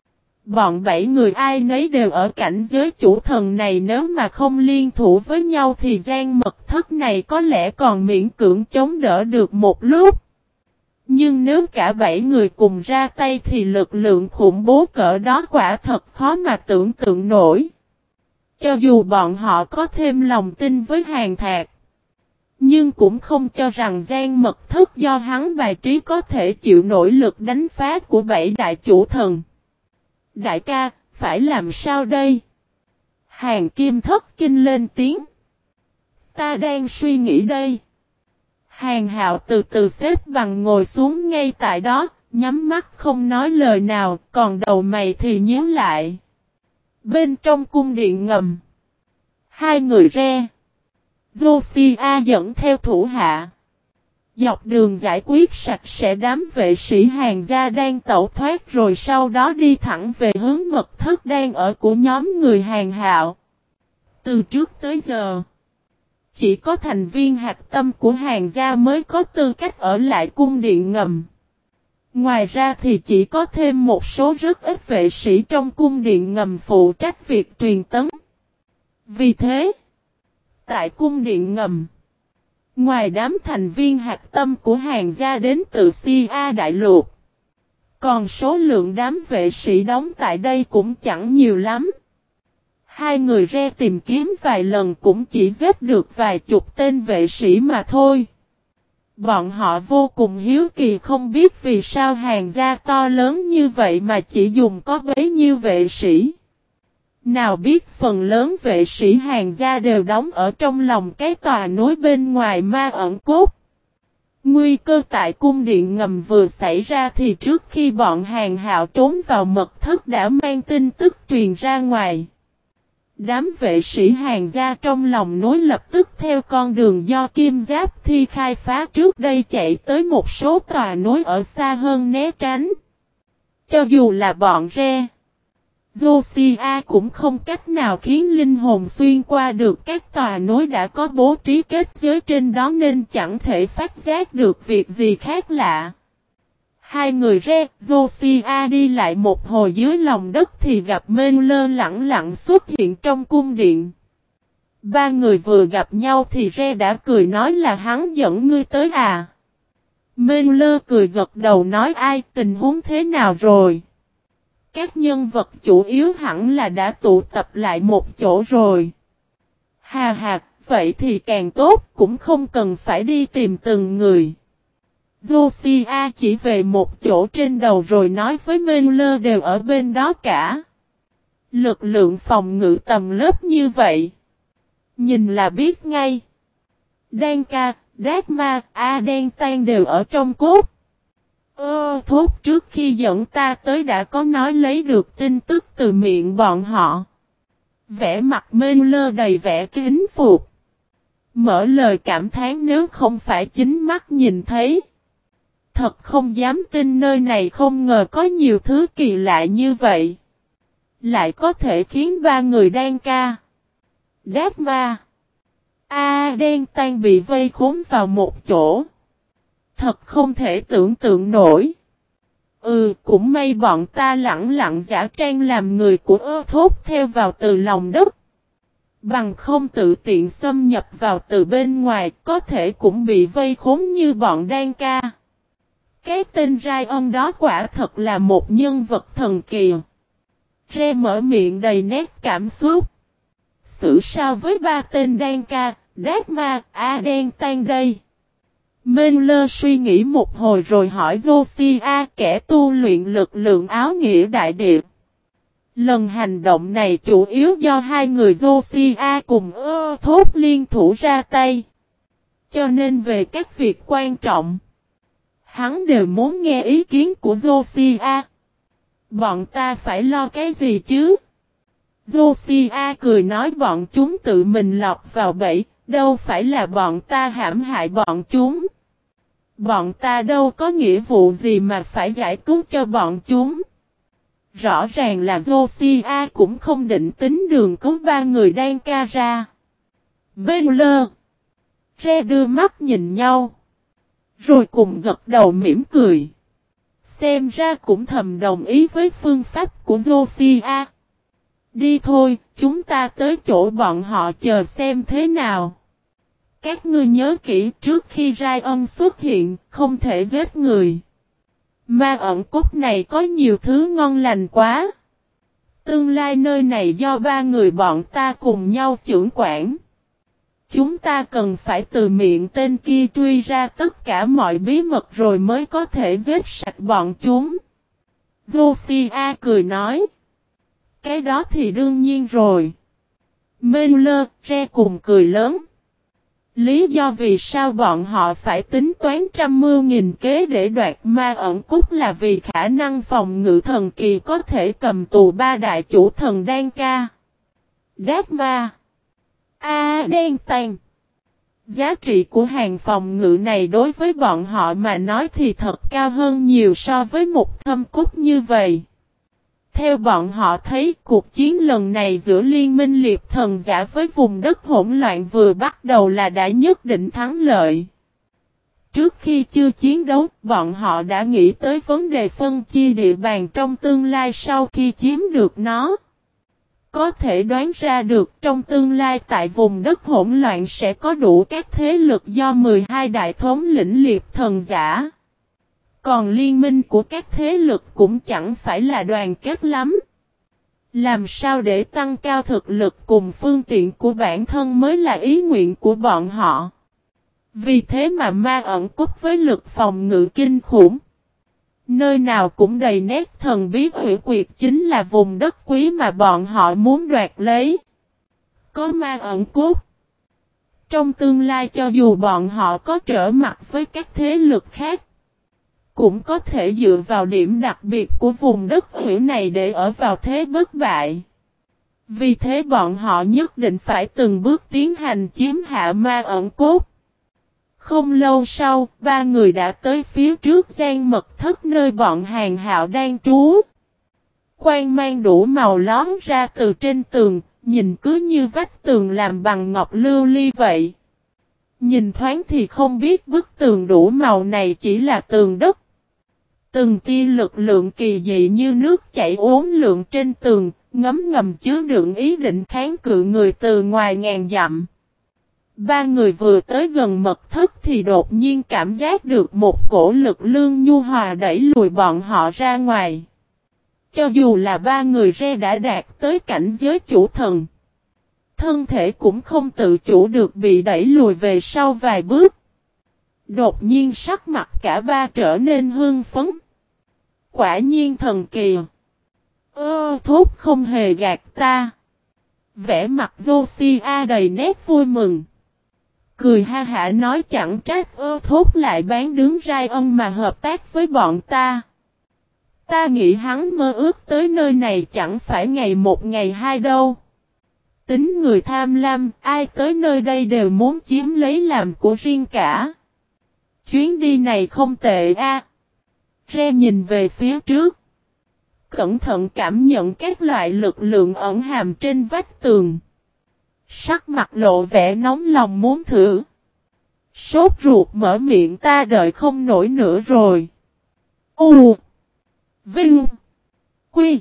Bọn 7 người ai nấy đều ở cảnh giới chủ thần này, nếu mà không liên thủ với nhau thì gian mật thất này có lẽ còn miễn cưỡng chống đỡ được một lúc. Nhưng nếu cả 7 người cùng ra tay thì lực lượng khủng bố cỡ đó quả thật khó mà tưởng tượng nổi. Cho dù bọn họ có thêm lòng tin với Hàn Thạc, nhưng cũng không cho rằng gian mật thất do hắn bài trí có thể chịu nổi lực đánh phá của 7 đại chủ thần. Đại ca, phải làm sao đây? Hàn Kim thất kinh lên tiếng. Ta đang suy nghĩ đây. Hàn Hạo từ từ xếp bằng ngồi xuống ngay tại đó, nhắm mắt không nói lời nào, còn đầu mày thì nhíu lại. Bên trong cung điện ngầm, 2 người Re, Josiah dẫn theo thủ hạ. Dọc đường giải quyết sạch sẽ đám vệ sĩ Hàn gia đang tẩu thoát, rồi sau đó đi thẳng về hướng mật thất đang ở của nhóm người Hàn Hạo. Từ trước tới giờ, chỉ có thành viên hạch tâm của Hàn gia mới có tư cách ở lại cung điện ngầm. Ngoài ra thì chỉ có thêm một số rất ít vệ sĩ trong cung điện ngầm phụ trách việc truyền tấn. Vì thế, tại cung điện ngầm, ngoài đám thành viên hạch tâm của Hàn gia đến từ Sia Đại Lục, còn số lượng đám vệ sĩ đóng tại đây cũng chẳng nhiều lắm. 2 người Re tìm kiếm vài lần cũng chỉ giết được vài chục tên vệ sĩ mà thôi. Bọn họ vô cùng hiếu kỳ không biết vì sao Hàn gia to lớn như vậy mà chỉ dùng có bấy nhiêu vệ sĩ. Nào biết phần lớn vệ sĩ Hàn gia đều đóng ở trong lòng cái tòa núi bên ngoài ma ẩn cốt. Nguy cơ tại cung điện ngầm vừa xảy ra thì trước khi bọn Hàn Hạo trốn vào mật thất đã mang tin tức truyền ra ngoài. Đám vệ sĩ Hàn gia trong lòng núi lập tức theo con đường do Kim Giáp Thi khai phá trước đây chạy tới một số tòa núi ở xa hơn né tránh. Cho dù là bọn Re, Josiah cũng không cách nào khiến linh hồn xuyên qua được các tòa núi đã có bố trí kết giới trên đó nên chẳng thể phát giác được việc gì khác lạ. 2 người Re, Josiah đi lại một hồi dưới lòng đất thì gặp Mê-lơ lẳng lặng xuất hiện trong cung điện. 3 người vừa gặp nhau thì Re đã cười nói là hắn dẫn ngươi tới à. Mê-lơ cười gật đầu nói ai, tình huống thế nào rồi? Các nhân vật chủ yếu hẳn là đã tụ tập lại một chỗ rồi. Hà hà, vậy thì càng tốt, cũng không cần phải đi tìm từng người. Josiah chỉ về một chỗ trên đầu rồi nói với Mê-lơ đều ở bên đó cả. Lực lượng phòng ngự tầm lớp như vậy, nhìn là biết ngay. Đan Ca, Đát Ma, Đen Tàn đều ở trong cốt. Thốt trước khi dẫn ta tới đã có nói lấy được tin tức từ miệng bọn họ. Vẻ mặt Mê-lơ đầy vẻ kính phục. Mở lời cảm thán nếu không phải chính mắt nhìn thấy. Thật không dám tin nơi này không ngờ có nhiều thứ kỳ lạ như vậy. Lại có thể khiến 3 người Đan Ca, Đát Ma, Đen Tàn bị vây khốn vào một chỗ. Thật không thể tưởng tượng nổi. Cũng may bọn ta lẳng lặng giả trang làm người của thốt theo vào từ lòng đất. Bằng không tự tiện xâm nhập vào từ bên ngoài có thể cũng bị vây khốn như bọn Đan Ca. Cái tên Ryan đó quả thật là một nhân vật thần kỳ. Re mở miệng đầy nét cảm xúc. Xử sao với 3 tên Đan Ca, Đát Ma, Đen Tàn đây? Mê-lơ suy nghĩ một hồi rồi hỏi Josiah kẻ tu luyện lực lượng áo nghĩa đại địa. Lần hành động này chủ yếu do hai người Josiah cùng Thốt liên thủ ra tay. Cho nên về các việc quan trọng, hắn đều muốn nghe ý kiến của Josiah. Bọn ta phải lo cái gì chứ? Josiah cười nói bọn chúng tự mình lọt vào bẫy, đâu phải là bọn ta hãm hại bọn chúng. Bọn ta đâu có nghĩa vụ gì mà phải giải cứu cho bọn chúng. Rõ ràng là Josiah cũng không định tính đường cứu ba người đang ca ra. Baylor, Re đưa mắt nhìn nhau, rồi cùng gật đầu mỉm cười. Xem ra cũng thầm đồng ý với phương pháp của Josiah. Đi thôi, chúng ta tới chỗ bọn họ chờ xem thế nào. Các ngươi nhớ kỹ trước khi Ryan xuất hiện, không thể giết người. Ma ẩn cốt này có nhiều thứ ngon lành quá. Tương lai nơi này do ba người bọn ta cùng nhau chưởng quản. Chúng ta cần phải từ miệng tên kia truy ra tất cả mọi bí mật rồi mới có thể giết sạch bọn chúng. Josiah cười nói. Cái đó thì đương nhiên rồi. Miller, Re cùng cười lớn. Lý do vì sao bọn họ phải tính toán trăm mưu nghìn kế để đoạt ma ẩn cốt là vì khả năng phòng ngự thần kỳ có thể cầm tù ba đại chủ thần đan ca. Đát ma. Đen tàn. Giá trị của hàng phòng ngự này đối với bọn họ mà nói thì thật cao hơn nhiều so với một thâm cốt như vậy. Theo bọn họ thấy cuộc chiến lần này giữa liên minh liệp thần giả với vùng đất hỗn loạn vừa bắt đầu là đã nhất định thắng lợi. Trước khi chưa chiến đấu, bọn họ đã nghĩ tới vấn đề phân chia địa bàn trong tương lai sau khi chiếm được nó. Có thể đoán ra được trong tương lai tại vùng đất hỗn loạn sẽ có đủ các thế lực do 12 đại thống lĩnh liệp thần giả. Còn liên minh của các thế lực cũng chẳng phải là đoàn kết lắm. Làm sao để tăng cao thực lực cùng phương tiện của bản thân mới là ý nguyện của bọn họ. Vì thế mà ma ẩn cốt với lực phòng ngự kinh khủng. Nơi nào cũng đầy nét thần bí hủy quyệt chính là vùng đất quý mà bọn họ muốn đoạt lấy. Có ma ẩn cốt. Trong tương lai cho dù bọn họ có trở mặt với các thế lực khác, cũng có thể dựa vào điểm đặc biệt của vùng đất hủy này để ở vào thế bất bại. Vì thế bọn họ nhất định phải từng bước tiến hành chiếm hạ ma ẩn cốt. Không lâu sau, ba người đã tới phía trước gian mật thất nơi bọn Hàn Hạo đang trú. Quang mang đủ màu lón ra từ trên tường, nhìn cứ như vách tường làm bằng ngọc lưu ly vậy. Nhìn thoáng thì không biết bức tường đủ màu này chỉ là tường đất. Từng tia lực lượng kỳ dị như nước chảy uốn lượn trên tường, ngấm chứa đựng ý định kháng cự người từ ngoài ngàn dặm. Ba người vừa tới gần mật thất thì đột nhiên cảm giác được một cổ lực lương nhu hòa đẩy lùi bọn họ ra ngoài. Cho dù là ba người Re đã đạt tới cảnh giới chủ thần, thân thể cũng không tự chủ được bị đẩy lùi về sau vài bước. Đột nhiên sắc mặt cả ba trở nên hưng phấn. Quả nhiên thần kỳ. Thốt không hề gạt ta. Vẻ mặt Josiah đầy nét vui mừng. Cười ha hả nói chẳng trách Thốt lại bán đứng Ryan mà hợp tác với bọn ta. Ta nghĩ hắn mơ ước tới nơi này chẳng phải ngày một ngày hai đâu. Tính người tham lam, ai tới nơi đây đều muốn chiếm lấy làm của riêng cả. Chuyến đi này không tệ a. Re nhìn về phía trước. Cẩn thận cảm nhận các loại lực lượng ẩn hàm trên vách tường. Sắc mặt lộ vẻ nóng lòng muốn thử. Sốt ruột mở miệng ta đợi không nổi nữa rồi. Vinh. Quy.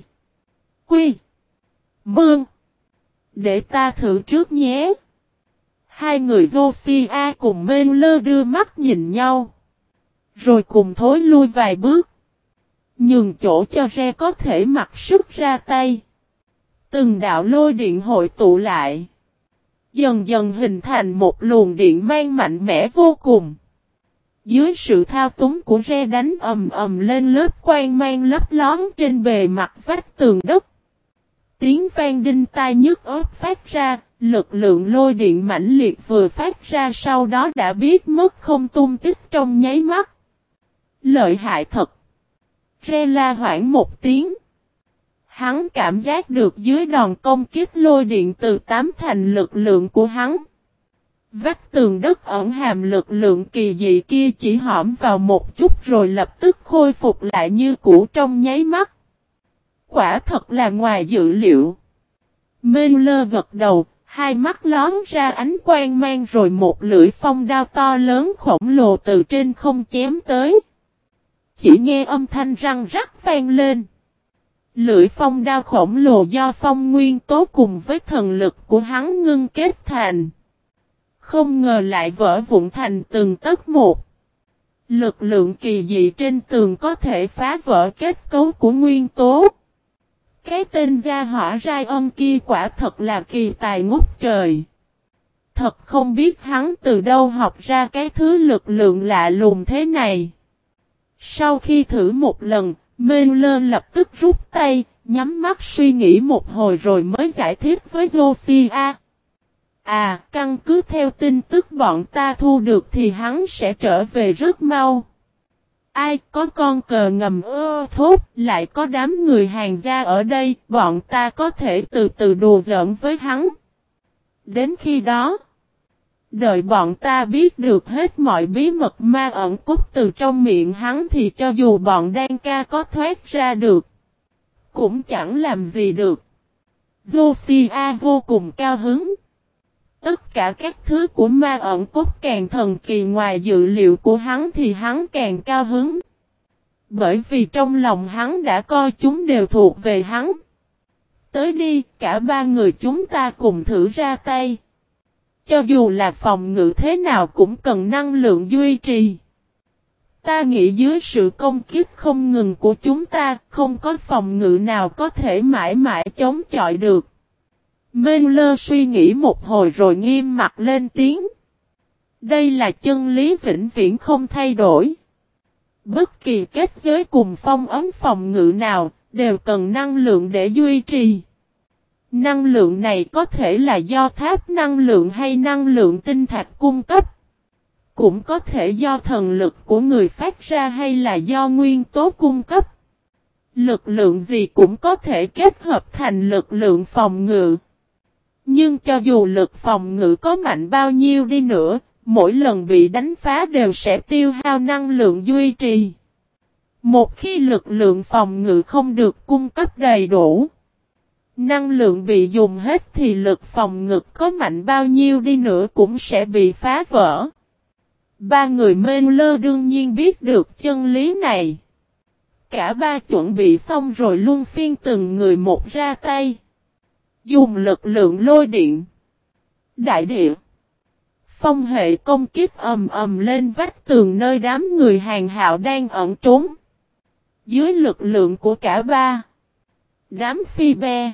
Mương. Để ta thử trước nhé. Hai người Josiah cùng Miller đưa mắt nhìn nhau. Rồi cùng thối lui vài bước. Nhường chỗ cho Re có thể mặc sức ra tay. Từng đạo lôi điện hội tụ lại. Dần dần hình thành một luồng điện mang mạnh mẽ vô cùng. Dưới sự thao túng của Re đánh ầm ầm lên lớp quang mang lấp lón trên bề mặt vách tường đất. Tiếng vang đinh tai nhức óc phát ra, lực lượng lôi điện mãnh liệt vừa phát ra sau đó đã biết mất không tung tích trong nháy mắt. Lợi hại thật! Re la hoảng một tiếng. Hắn cảm giác được dưới đòn công kích lôi điện từ tám thành lực lượng của hắn. Vách tường đất ẩn hàm lực lượng kỳ dị kia chỉ hõm vào một chút rồi lập tức khôi phục lại như cũ trong nháy mắt. Quả thật là ngoài dự liệu. Miller gật đầu, hai mắt lón ra ánh quang mang rồi một lưỡi phong đao to lớn khổng lồ từ trên không chém tới. Chỉ nghe âm thanh răng rắc vang lên. Lưỡi phong đao khổng lồ do phong nguyên tố cùng với thần lực của hắn ngưng kết thành. Không ngờ lại vỡ vụn thành từng tấc một. Lực lượng kỳ dị trên tường có thể phá vỡ kết cấu của nguyên tố. Cái tên gia hỏa rai ân kia quả thật là kỳ tài ngút trời. Thật không biết hắn từ đâu học ra cái thứ lực lượng lạ lùng thế này. Sau khi thử một lần, Miller lập tức rút tay, nhắm mắt suy nghĩ một hồi rồi mới giải thích với Josiah. Căn cứ theo tin tức bọn ta thu được thì hắn sẽ trở về rất mau. Ai có con cờ ngầm thốt, lại có đám người hàng gia ở đây, bọn ta có thể từ từ đùa giỡn với hắn. Đến khi đó, đợi bọn ta biết được hết mọi bí mật ma ẩn cốt từ trong miệng hắn thì cho dù bọn đan ca có thoát ra được, cũng chẳng làm gì được. Josiah vô cùng cao hứng. Tất cả các thứ của ma ẩn cốt càng thần kỳ ngoài dự liệu của hắn thì hắn càng cao hứng. Bởi vì trong lòng hắn đã coi chúng đều thuộc về hắn. Tới đi, cả ba người chúng ta cùng thử ra tay. Cho dù là phòng ngự thế nào cũng cần năng lượng duy trì. Ta nghĩ dưới sự công kích không ngừng của chúng ta, không có phòng ngự nào có thể mãi mãi chống chọi được. Miller suy nghĩ một hồi rồi nghiêm mặt lên tiếng. Đây là chân lý vĩnh viễn không thay đổi. Bất kỳ kết giới cùng phong ấn phòng ngự nào, đều cần năng lượng để duy trì. Năng lượng này có thể là do tháp năng lượng hay năng lượng tinh thạch cung cấp. Cũng có thể do thần lực của người phát ra hay là do nguyên tố cung cấp. Lực lượng gì cũng có thể kết hợp thành lực lượng phòng ngự. Nhưng cho dù lực phòng ngự có mạnh bao nhiêu đi nữa, mỗi lần bị đánh phá đều sẽ tiêu hao năng lượng duy trì. Một khi lực lượng phòng ngự không được cung cấp đầy đủ, năng lượng bị dùng hết thì lực phòng ngự có mạnh bao nhiêu đi nữa cũng sẽ bị phá vỡ. Ba người Miller đương nhiên biết được chân lý này. Cả ba chuẩn bị xong rồi luân phiên từng người một ra tay. Dùng lực lượng lôi điện, đại địa, phong hệ công kích ầm ầm lên vách tường nơi đám người hàng hạo đang ẩn trốn. Dưới lực lượng của cả ba, đám phi be,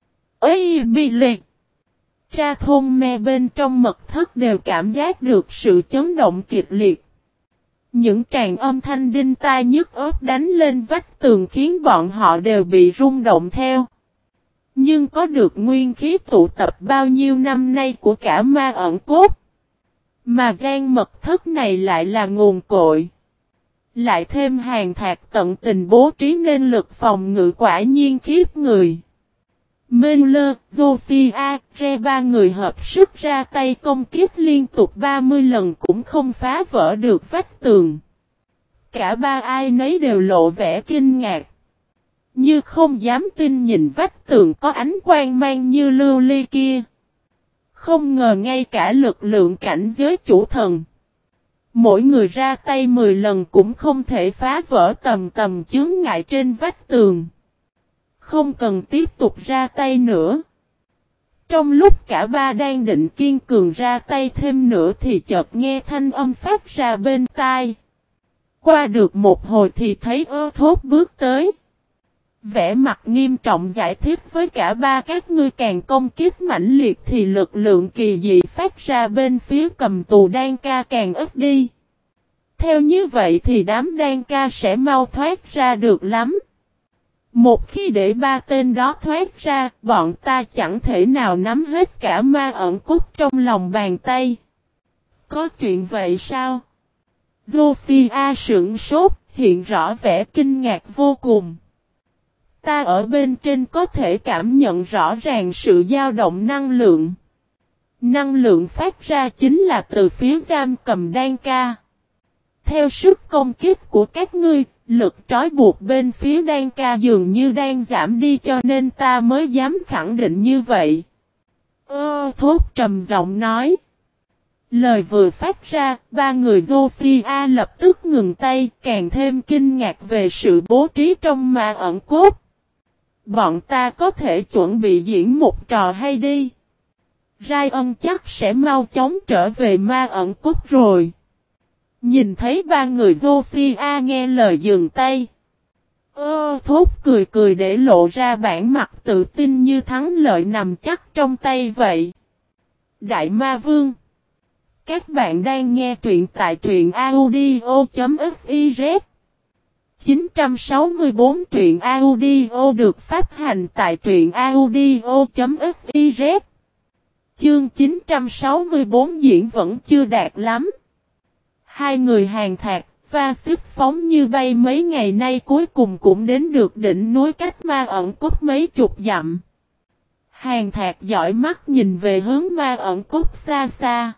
bị liệt, tra thôn me bên trong mật thất đều cảm giác được sự chấn động kịch liệt. Những tràng âm thanh đinh tai nhức óc đánh lên vách tường khiến bọn họ đều bị rung động theo. Nhưng có được nguyên khí tụ tập bao nhiêu năm nay của cả ma ẩn cốt. Mà gian mật thất này lại là nguồn cội. Lại thêm hàng thạc tận tình bố trí nên lực phòng ngự quả nhiên khiếp người. Miller, Josiah, Re ba người hợp sức ra tay công kích liên tục 30 lần cũng không phá vỡ được vách tường. Cả ba ai nấy đều lộ vẻ kinh ngạc. Như không dám tin nhìn vách tường có ánh quang mang như lưu ly kia. Không ngờ ngay cả lực lượng cảnh giới chủ thần. Mỗi người ra tay 10 lần cũng không thể phá vỡ tầm chướng ngại trên vách tường. Không cần tiếp tục ra tay nữa. Trong lúc cả ba đang định kiên cường ra tay thêm nữa thì chợt nghe thanh âm phát ra bên tai. Qua được một hồi thì thấy thốt bước tới. Vẻ mặt nghiêm trọng giải thích với cả ba các ngươi càng công kích mãnh liệt thì lực lượng kỳ dị phát ra bên phía cầm tù đan ca càng ít đi. Theo như vậy thì đám đan ca sẽ mau thoát ra được lắm. Một khi để ba tên đó thoát ra, bọn ta chẳng thể nào nắm hết cả ma ẩn cốt trong lòng bàn tay. Có chuyện vậy sao? Josiah sửng sốt, hiện rõ vẻ kinh ngạc vô cùng. Ta ở bên trên có thể cảm nhận rõ ràng sự dao động năng lượng. Năng lượng phát ra chính là từ phía giam cầm đan ca. Theo sức công kích của các ngươi, lực trói buộc bên phía đan ca dường như đang giảm đi cho nên ta mới dám khẳng định như vậy. Thốt trầm giọng nói. Lời vừa phát ra, ba người Josiah lập tức ngừng tay, càng thêm kinh ngạc về sự bố trí trong ma ẩn cốt. Bọn ta có thể chuẩn bị diễn một trò hay đi. Ryan chắc sẽ mau chóng trở về ma ẩn cốt rồi. Nhìn thấy ba người Josiah nghe lời dừng tay. Thốt cười cười để lộ ra bản mặt tự tin như thắng lợi nằm chắc trong tay vậy. Đại Ma Vương. Các bạn đang nghe truyện tại truyện audio.fiz 964 truyện audio được phát hành tại truyện audio.fiz. Chương 964 diễn vẫn chưa đạt lắm. Hai người Hàn Thạc và xích phóng như bay mấy ngày nay cuối cùng cũng đến được đỉnh núi cách ma ẩn cốt mấy chục dặm. Hàn Thạc dõi mắt nhìn về hướng ma ẩn cốt xa xa.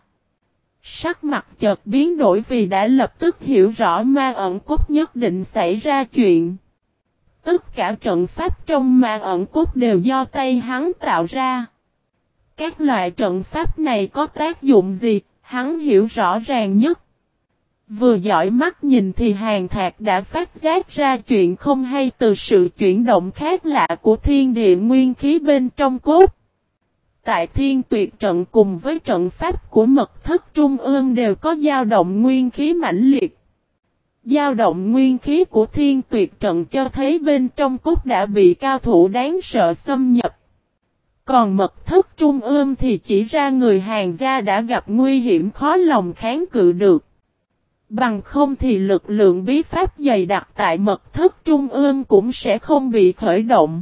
Sắc mặt chợt biến đổi vì đã lập tức hiểu rõ ma ẩn cốt nhất định xảy ra chuyện. Tất cả trận pháp trong ma ẩn cốt đều do tay hắn tạo ra. Các loại trận pháp này có tác dụng gì, hắn hiểu rõ ràng nhất. Vừa dõi mắt nhìn thì Hàn Thạc đã phát giác ra chuyện không hay từ sự chuyển động khác lạ của thiên địa nguyên khí bên trong cốt. Tại thiên tuyệt trận cùng với trận pháp của mật thất trung ương đều có dao động nguyên khí mãnh liệt. Dao động nguyên khí của thiên tuyệt trận cho thấy bên trong cốt đã bị cao thủ đáng sợ xâm nhập. Còn mật thất trung ương thì chỉ ra người Hàn gia đã gặp nguy hiểm khó lòng kháng cự được. Bằng không thì lực lượng bí pháp dày đặc tại mật thất trung ương cũng sẽ không bị khởi động.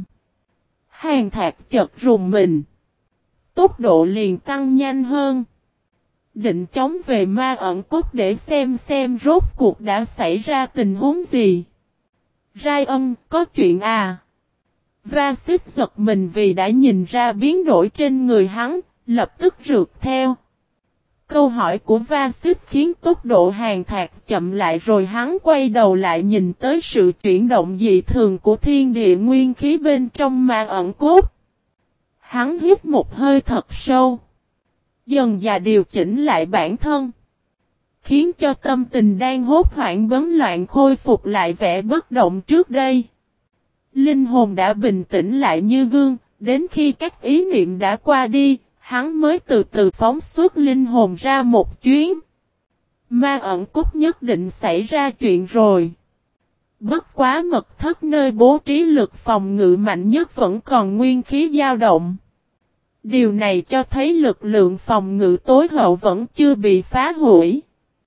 Hàn Thạc chợt rùng mình. Tốc độ liền tăng nhanh hơn. Định chống về ma ẩn cốt để xem rốt cuộc đã xảy ra tình huống gì. Ryan, có chuyện à? Vasit giật mình vì đã nhìn ra biến đổi trên người hắn, lập tức rượt theo. Câu hỏi của Vasit khiến tốc độ Hàn Thạc chậm lại rồi hắn quay đầu lại nhìn tới sự chuyển động dị thường của thiên địa nguyên khí bên trong ma ẩn cốt. Hắn hít một hơi thật sâu. Dần dà điều chỉnh lại bản thân. Khiến cho tâm tình đang hốt hoảng bấn loạn khôi phục lại vẻ bất động trước đây. Linh hồn đã bình tĩnh lại như gương, đến khi các ý niệm đã qua đi, hắn mới từ từ phóng xuất linh hồn ra một chuyến. Ma ẩn cốt nhất định xảy ra chuyện rồi. Bất quá mật thất nơi bố trí lực phòng ngự mạnh nhất vẫn còn nguyên khí dao động. Điều này cho thấy lực lượng phòng ngự tối hậu vẫn chưa bị phá hủy.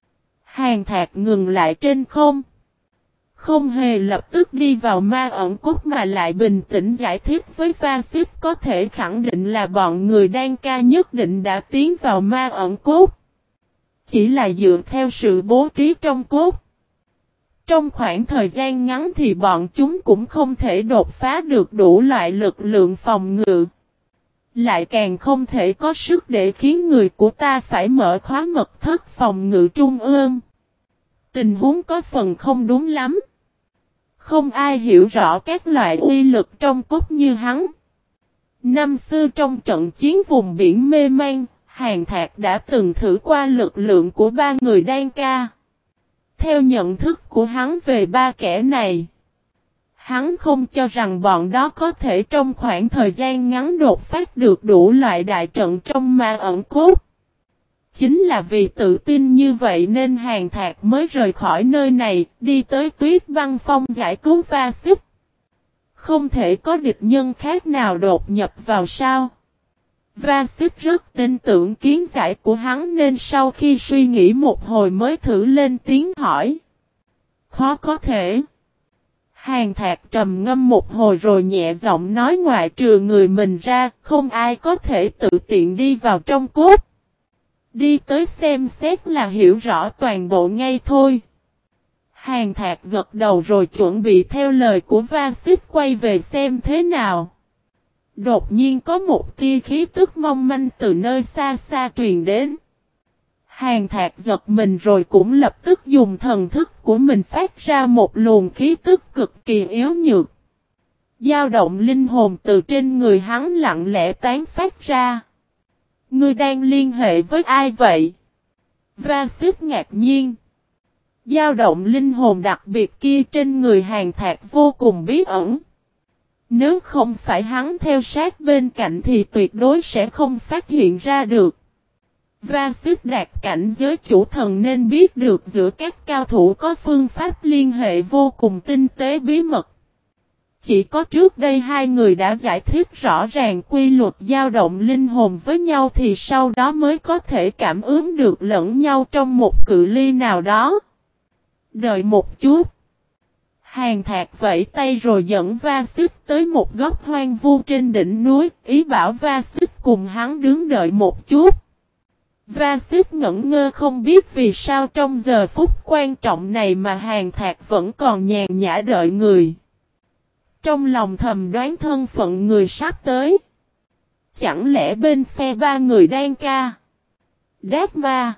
Hàn Thạc ngừng lại trên không. Không hề lập tức đi vào ma ẩn cốt mà lại bình tĩnh giải thích với Vasit có thể khẳng định là bọn người đan ca nhất định đã tiến vào ma ẩn cốt. Chỉ là dựa theo sự bố trí trong cốt. Trong khoảng thời gian ngắn thì bọn chúng cũng không thể đột phá được đủ loại lực lượng phòng ngự. Lại càng không thể có sức để khiến người của ta phải mở khóa mật thất phòng ngự trung ương. Tình huống có phần không đúng lắm. Không ai hiểu rõ các loại uy lực trong cốt như hắn. Năm xưa trong trận chiến vùng biển mê man, Hàn Thạc đã từng thử qua lực lượng của ba người đan ca. Theo nhận thức của hắn về ba kẻ này, hắn không cho rằng bọn đó có thể trong khoảng thời gian ngắn đột phát được đủ loại đại trận trong ma ẩn cốt. Chính là vì tự tin như vậy nên Hàn Thạc mới rời khỏi nơi này, đi tới Tuyết Băng Phong giải cứu Vasit. Không thể có địch nhân khác nào đột nhập vào sao. Vasit rất tin tưởng kiến giải của hắn nên sau khi suy nghĩ một hồi mới thử lên tiếng hỏi. Khó có thể. Hàn Thạc trầm ngâm một hồi rồi nhẹ giọng nói ngoại trừ người mình ra, không ai có thể tự tiện đi vào trong cốt. Đi tới xem xét là hiểu rõ toàn bộ ngay thôi. Hàn Thạc gật đầu rồi chuẩn bị theo lời của Va-xích quay về xem thế nào. Đột nhiên có một tia khí tức mong manh từ nơi xa xa truyền đến. Hàn Thạc giật mình rồi cũng lập tức dùng thần thức của mình phát ra một luồng khí tức cực kỳ yếu nhược. Dao động linh hồn từ trên người hắn lặng lẽ tán phát ra. Ngươi đang liên hệ với ai vậy? Va-xích ngạc nhiên. Dao động linh hồn đặc biệt kia trên người Hàn Thạc vô cùng bí ẩn. Nếu không phải hắn theo sát bên cạnh thì tuyệt đối sẽ không phát hiện ra được. Va-xích đạt cảnh giới chủ thần nên biết được giữa các cao thủ có phương pháp liên hệ vô cùng tinh tế bí mật. Chỉ có trước đây hai người đã giải thích rõ ràng quy luật dao động linh hồn với nhau thì sau đó mới có thể cảm ứng được lẫn nhau trong một cự ly nào đó. Đợi một chút. Hàn Thạc vẫy tay rồi dẫn Va-xích tới một góc hoang vu trên đỉnh núi, ý bảo Va-xích cùng hắn đứng đợi một chút. Va-xích ngẩn ngơ không biết vì sao trong giờ phút quan trọng này mà Hàn Thạc vẫn còn nhàn nhã đợi người. Trong lòng thầm đoán thân phận người sắp tới. Chẳng lẽ bên phe ba người Đan Ca, Đát Ma,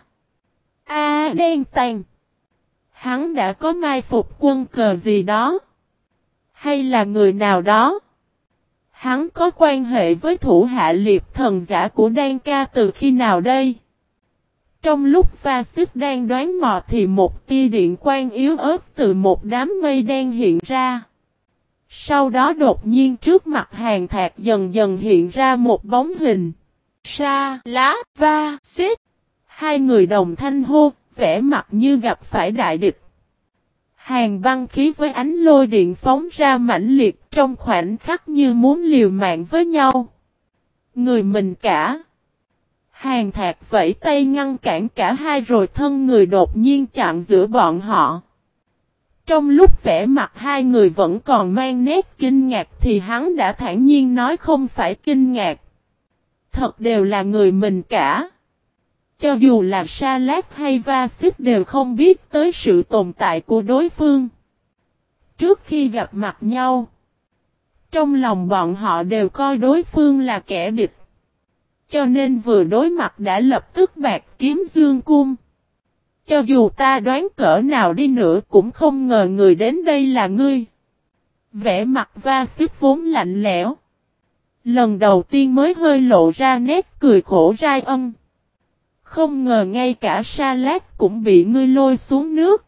Đen Tàn, hắn đã có mai phục quân cờ gì đó? Hay là người nào đó? Hắn có quan hệ với thủ hạ liệp thần giả của Đan Ca từ khi nào đây? Trong lúc Va-xích đang đoán mò thì một tia điện quang yếu ớt từ một đám mây đen hiện ra. Sau đó đột nhiên trước mặt Hàn Thạc dần dần hiện ra một bóng hình. Sa Lá Va-xích. Hai người đồng thanh hô, vẻ mặt như gặp phải đại địch. Hàn băng khí với ánh lôi điện phóng ra mãnh liệt trong khoảnh khắc như muốn liều mạng với nhau. Người mình cả. Hàn Thạc vẫy tay ngăn cản cả hai rồi thân người đột nhiên chặn giữa bọn họ. Trong lúc vẻ mặt hai người vẫn còn mang nét kinh ngạc thì hắn đã thản nhiên nói không phải kinh ngạc. Thật đều là người mình cả. Cho dù là Sa Lát hay Va-xích đều không biết tới sự tồn tại của đối phương. Trước khi gặp mặt nhau, trong lòng bọn họ đều coi đối phương là kẻ địch. Cho nên vừa đối mặt đã lập tức bạt kiếm dương cung. Cho dù ta đoán cỡ nào đi nữa cũng không ngờ người đến đây là ngươi. Vẻ mặt Va-xích vốn lạnh lẽo. Lần đầu tiên mới hơi lộ ra nét cười khổ rai ân. Không ngờ ngay cả Sa Lát cũng bị ngươi lôi xuống nước.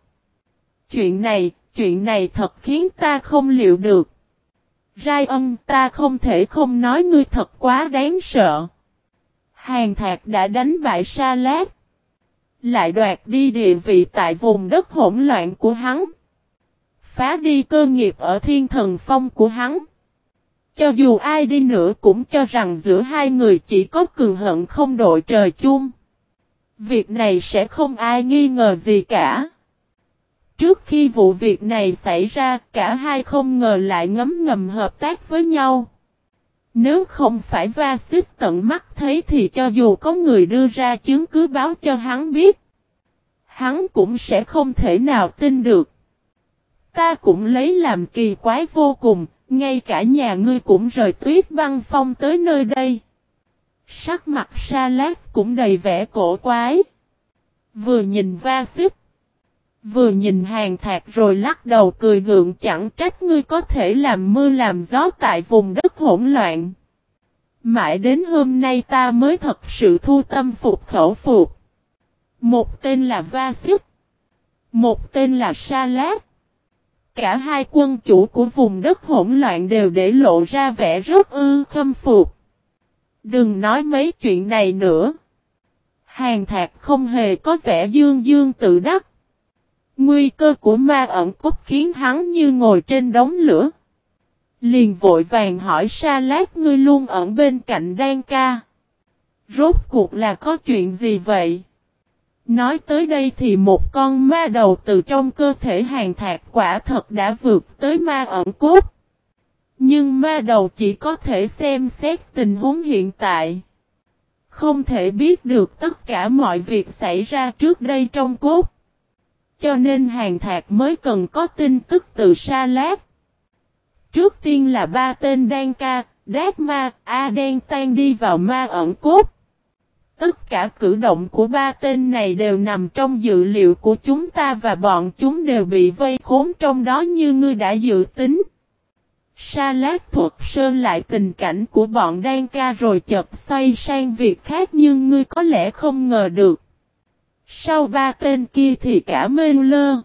Chuyện này thật khiến ta không liệu được. Rai ân, ta không thể không nói ngươi thật quá đáng sợ. Hàn Thạc đã đánh bại Sa Lát, lại đoạt đi địa vị tại vùng đất hỗn loạn của hắn, phá đi cơ nghiệp ở Thiên Thần Phong của hắn. Cho dù ai đi nữa cũng cho rằng giữa hai người chỉ có cường hận không đội trời chung. Việc này sẽ không ai nghi ngờ gì cả. Trước khi vụ việc này xảy ra, cả hai không ngờ lại ngấm ngầm hợp tác với nhau. Nếu không phải Va-xích tận mắt thấy thì cho dù có người đưa ra chứng cứ báo cho hắn biết, hắn cũng sẽ không thể nào tin được. Ta cũng lấy làm kỳ quái vô cùng, ngay cả nhà ngươi cũng rời Tuyết Băng Phong tới nơi đây. Sắc mặt Sa Lát cũng đầy vẻ cổ quái. Vừa nhìn Va-xích, vừa nhìn Hàn Thạc rồi lắc đầu cười gượng, chẳng trách ngươi có thể làm mưa làm gió tại vùng đất hỗn loạn. Mãi đến hôm nay ta mới thật sự thu tâm phục khẩu phục. Một tên là Va-xích, một tên là Sa Lát. Cả hai quân chủ của vùng đất hỗn loạn đều để lộ ra vẻ rất khâm phục. Đừng nói mấy chuyện này nữa. Hàn Thạc không hề có vẻ dương dương tự đắc. Nguy cơ của ma ẩn cốt khiến hắn như ngồi trên đống lửa. Liền vội vàng hỏi Sa Lát, ngươi luôn ẩn bên cạnh Đan Ca. Rốt cuộc là có chuyện gì vậy? Nói tới đây thì một con ma đầu từ trong cơ thể Hàn Thạc quả thật đã vượt tới ma ẩn cốt. Nhưng ma đầu chỉ có thể xem xét tình huống hiện tại. Không thể biết được tất cả mọi việc xảy ra trước đây trong cốt. Cho nên Hàn Thạc mới cần có tin tức từ Sa Lát. Trước tiên là ba tên Đan Ca, Đát Ma, A Đen Tan đi vào ma ẩn cốt. Tất cả cử động của ba tên này đều nằm trong dự liệu của chúng ta và bọn chúng đều bị vây khốn trong đó như ngươi đã dự tính. Sa Lát thuật sơ lại tình cảnh của bọn Đan Ca rồi chợt xoay sang việc khác nhưng ngươi có lẽ không ngờ được. Sau ba tên kia thì cả Mê-lơ,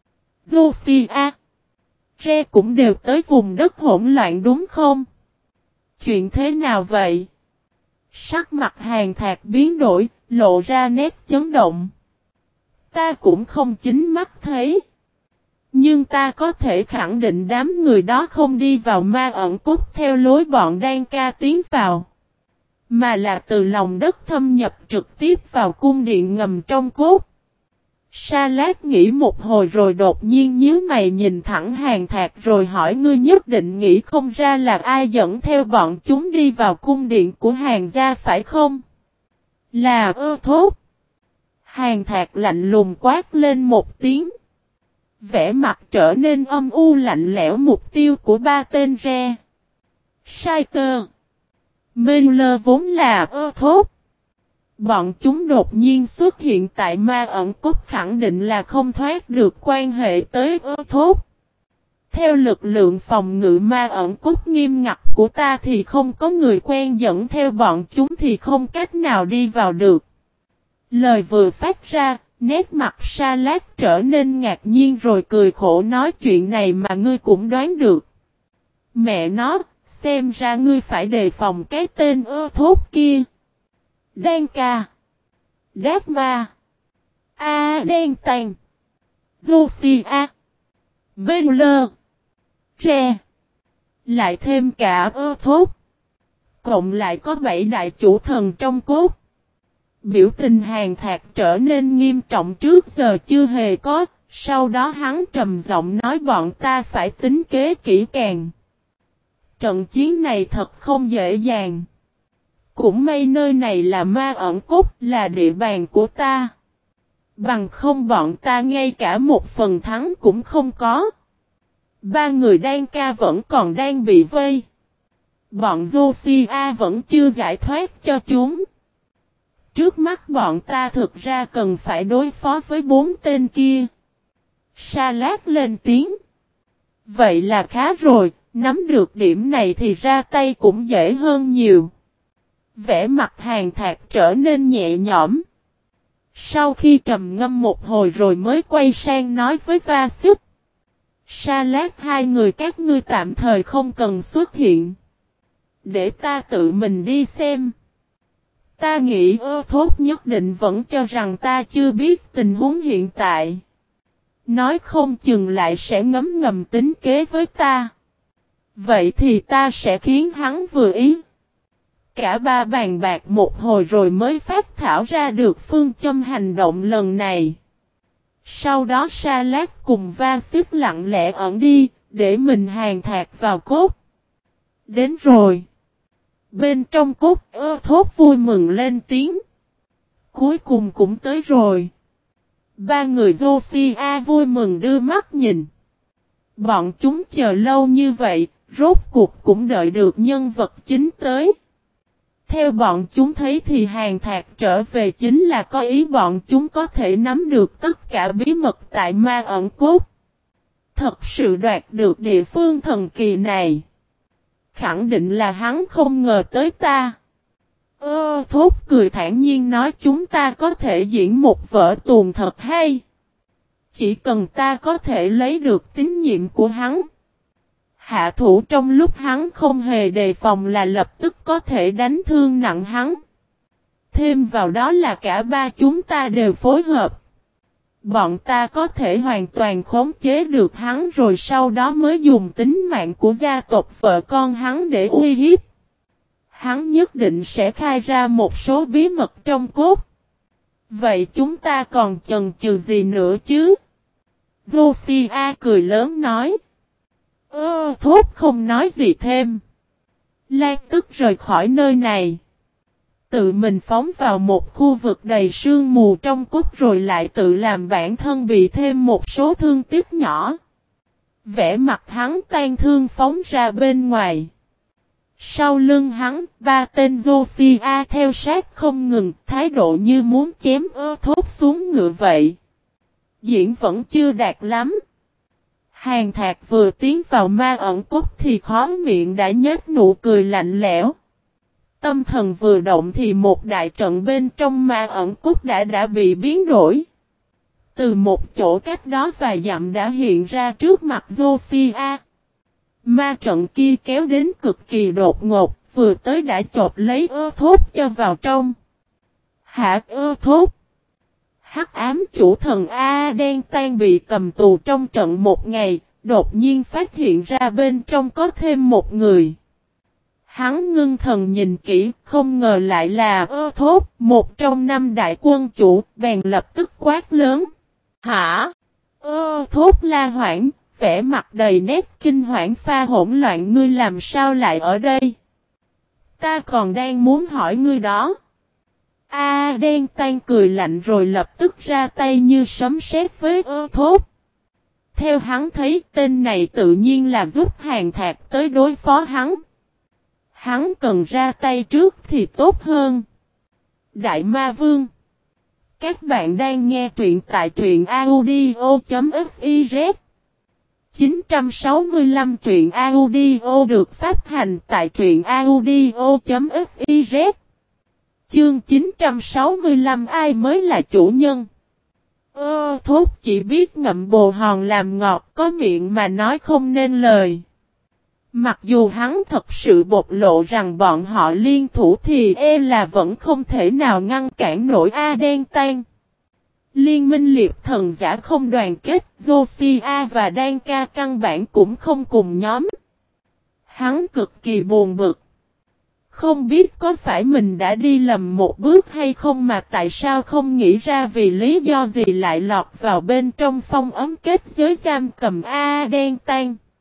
Josiah, Re cũng đều tới vùng đất hỗn loạn đúng không? Chuyện thế nào vậy? Sắc mặt Hàn Thạc biến đổi, lộ ra nét chấn động. Ta cũng không chính mắt thấy. Nhưng ta có thể khẳng định đám người đó không đi vào ma ẩn cốt theo lối bọn Đan Ca tiến vào. Mà là từ lòng đất thâm nhập trực tiếp vào cung điện ngầm trong cốt. Sa Lát nghĩ một hồi rồi đột nhiên nhíu mày nhìn thẳng Hàn Thạc rồi hỏi ngươi nhất định nghĩ không ra là ai dẫn theo bọn chúng đi vào cung điện của Hàn gia phải không? Là Ơ Thốt. Hàn Thạc lạnh lùng quát lên một tiếng. Vẻ mặt trở nên âm u lạnh lẽo mục tiêu của ba tên Re, Sai Tơ, Mê-lơ vốn là Ơ Thốt. Bọn chúng đột nhiên xuất hiện tại ma ẩn cốt khẳng định là không thoát được quan hệ tới Ơ Thốt. Theo lực lượng phòng ngự ma ẩn cốt nghiêm ngặt của ta thì không có người quen dẫn theo bọn chúng thì không cách nào đi vào được. Lời vừa phát ra, nét mặt Sa Lát trở nên ngạc nhiên rồi cười khổ nói chuyện này mà ngươi cũng đoán được. Mẹ nó, xem ra ngươi phải đề phòng cái tên Ơ Thốt kia. Đan Ca, Đát Ma, A Đen Tàn, Josiah, Mê-lơ, Re, lại thêm cả Ơ Thốt. Cộng lại có 7 đại chủ thần trong cốt. Biểu tình Hàn Thạc trở nên nghiêm trọng trước giờ chưa hề có, sau đó hắn trầm giọng nói bọn ta phải tính kế kỹ càng. Trận chiến này thật không dễ dàng. Cũng may nơi này là ma ẩn cốt, là địa bàn của ta. Bằng không bọn ta ngay cả một phần thắng cũng không có. Ba người Đan Ca vẫn còn đang bị vây. Bọn Josiah vẫn chưa giải thoát cho chúng. Trước mắt bọn ta thực ra cần phải đối phó với 4 tên kia. Sa Lát lên tiếng. Vậy là khá rồi, nắm được điểm này thì ra tay cũng dễ hơn nhiều. Vẻ mặt Hàn Thạc trở nên nhẹ nhõm. Sau khi trầm ngâm một hồi rồi mới quay sang nói với Va Xích. Sa Lát hai người các ngươi tạm thời không cần xuất hiện. Để ta tự mình đi xem. Ta nghĩ Ơ Thốt nhất định vẫn cho rằng ta chưa biết tình huống hiện tại. Nói không chừng lại sẽ ngấm ngầm tính kế với ta. Vậy thì ta sẽ khiến hắn vừa ý. Cả ba bàn bạc một hồi rồi mới phát thảo ra được phương châm hành động lần này. Sau đó Sa Lát cùng Va Xích lặng lẽ ẩn đi, để mình Hàn Thạc vào cốt. Đến rồi. Bên trong cốt Ơ Thốt vui mừng lên tiếng. Cuối cùng cũng tới rồi. Ba người Josiah vui mừng đưa mắt nhìn. Bọn chúng chờ lâu như vậy, rốt cuộc cũng đợi được nhân vật chính tới. Theo bọn chúng thấy thì Hàn Thạc trở về chính là có ý bọn chúng có thể nắm được tất cả bí mật tại ma ẩn cốt. Thật sự đoạt được địa phương thần kỳ này. Khẳng định là hắn không ngờ tới ta. Thốt cười thản nhiên nói chúng ta có thể diễn một vở tuồng thật hay. Chỉ cần ta có thể lấy được tín nhiệm của hắn. Hạ thủ trong lúc hắn không hề đề phòng là lập tức có thể đánh thương nặng hắn. Thêm vào đó là cả ba chúng ta đều phối hợp. Bọn ta có thể hoàn toàn khống chế được hắn rồi sau đó mới dùng tính mạng của gia tộc vợ con hắn để uy hiếp. Hắn nhất định sẽ khai ra một số bí mật trong cốt. Vậy chúng ta còn chần chừ gì nữa chứ? Josiah cười lớn nói. Thốt không nói gì thêm. Lan tức rời khỏi nơi này. Tự mình phóng vào một khu vực đầy sương mù trong cốt rồi lại tự làm bản thân bị thêm một số thương tích nhỏ. Vẻ mặt hắn tan thương phóng ra bên ngoài. Sau lưng hắn, ba tên Josiah theo sát không ngừng, thái độ như muốn chém thốt xuống ngựa vậy. Diễn vẫn chưa đạt lắm. Hàn Thạc vừa tiến vào ma ẩn cốt thì khóe miệng đã nhếch nụ cười lạnh lẽo. Tâm thần vừa động thì một đại trận bên trong ma ẩn cốt đã bị biến đổi. Từ một chỗ cách đó vài dặm đã hiện ra trước mặt Josiah. Ma trận kia kéo đến cực kỳ đột ngột, vừa tới đã chộp lấy thốt cho vào trong. Hạ thốt. Hắc ám chủ thần A đen tan bị cầm tù trong trận một ngày, đột nhiên phát hiện ra bên trong có thêm một người. Hắn ngưng thần nhìn kỹ, không ngờ lại là thốt, một trong 5 đại quân chủ, bèn lập tức quát lớn. Hả? Thốt la hoảng, vẻ mặt đầy nét kinh hoảng pha hỗn loạn, ngươi làm sao lại ở đây? Ta còn đang muốn hỏi ngươi đó. Đen tan cười lạnh rồi lập tức ra tay như sấm sét với thốt. Theo hắn thấy tên này tự nhiên là giúp Hàn Thạc tới đối phó hắn. Hắn cần ra tay trước thì tốt hơn. Đại Ma Vương. Các bạn đang nghe truyện tại truyện audio.fiz 965 truyện audio được phát hành tại truyện audio.fiz. Chương 965 ai mới là chủ nhân? Thốt chỉ biết ngậm bồ hòn làm ngọt, có miệng mà nói không nên lời. Mặc dù hắn thật sự bộc lộ rằng bọn họ liên thủ thì là vẫn không thể nào ngăn cản nổi đen tan. Liên minh liệp thần giả không đoàn kết, Josiah và Đan Ca căn bản cũng không cùng nhóm. Hắn cực kỳ buồn bực. Không biết có phải mình đã đi lầm một bước hay không mà tại sao không nghĩ ra vì lý do gì lại lọt vào bên trong phong ấm kết giới giam cầm đen tan.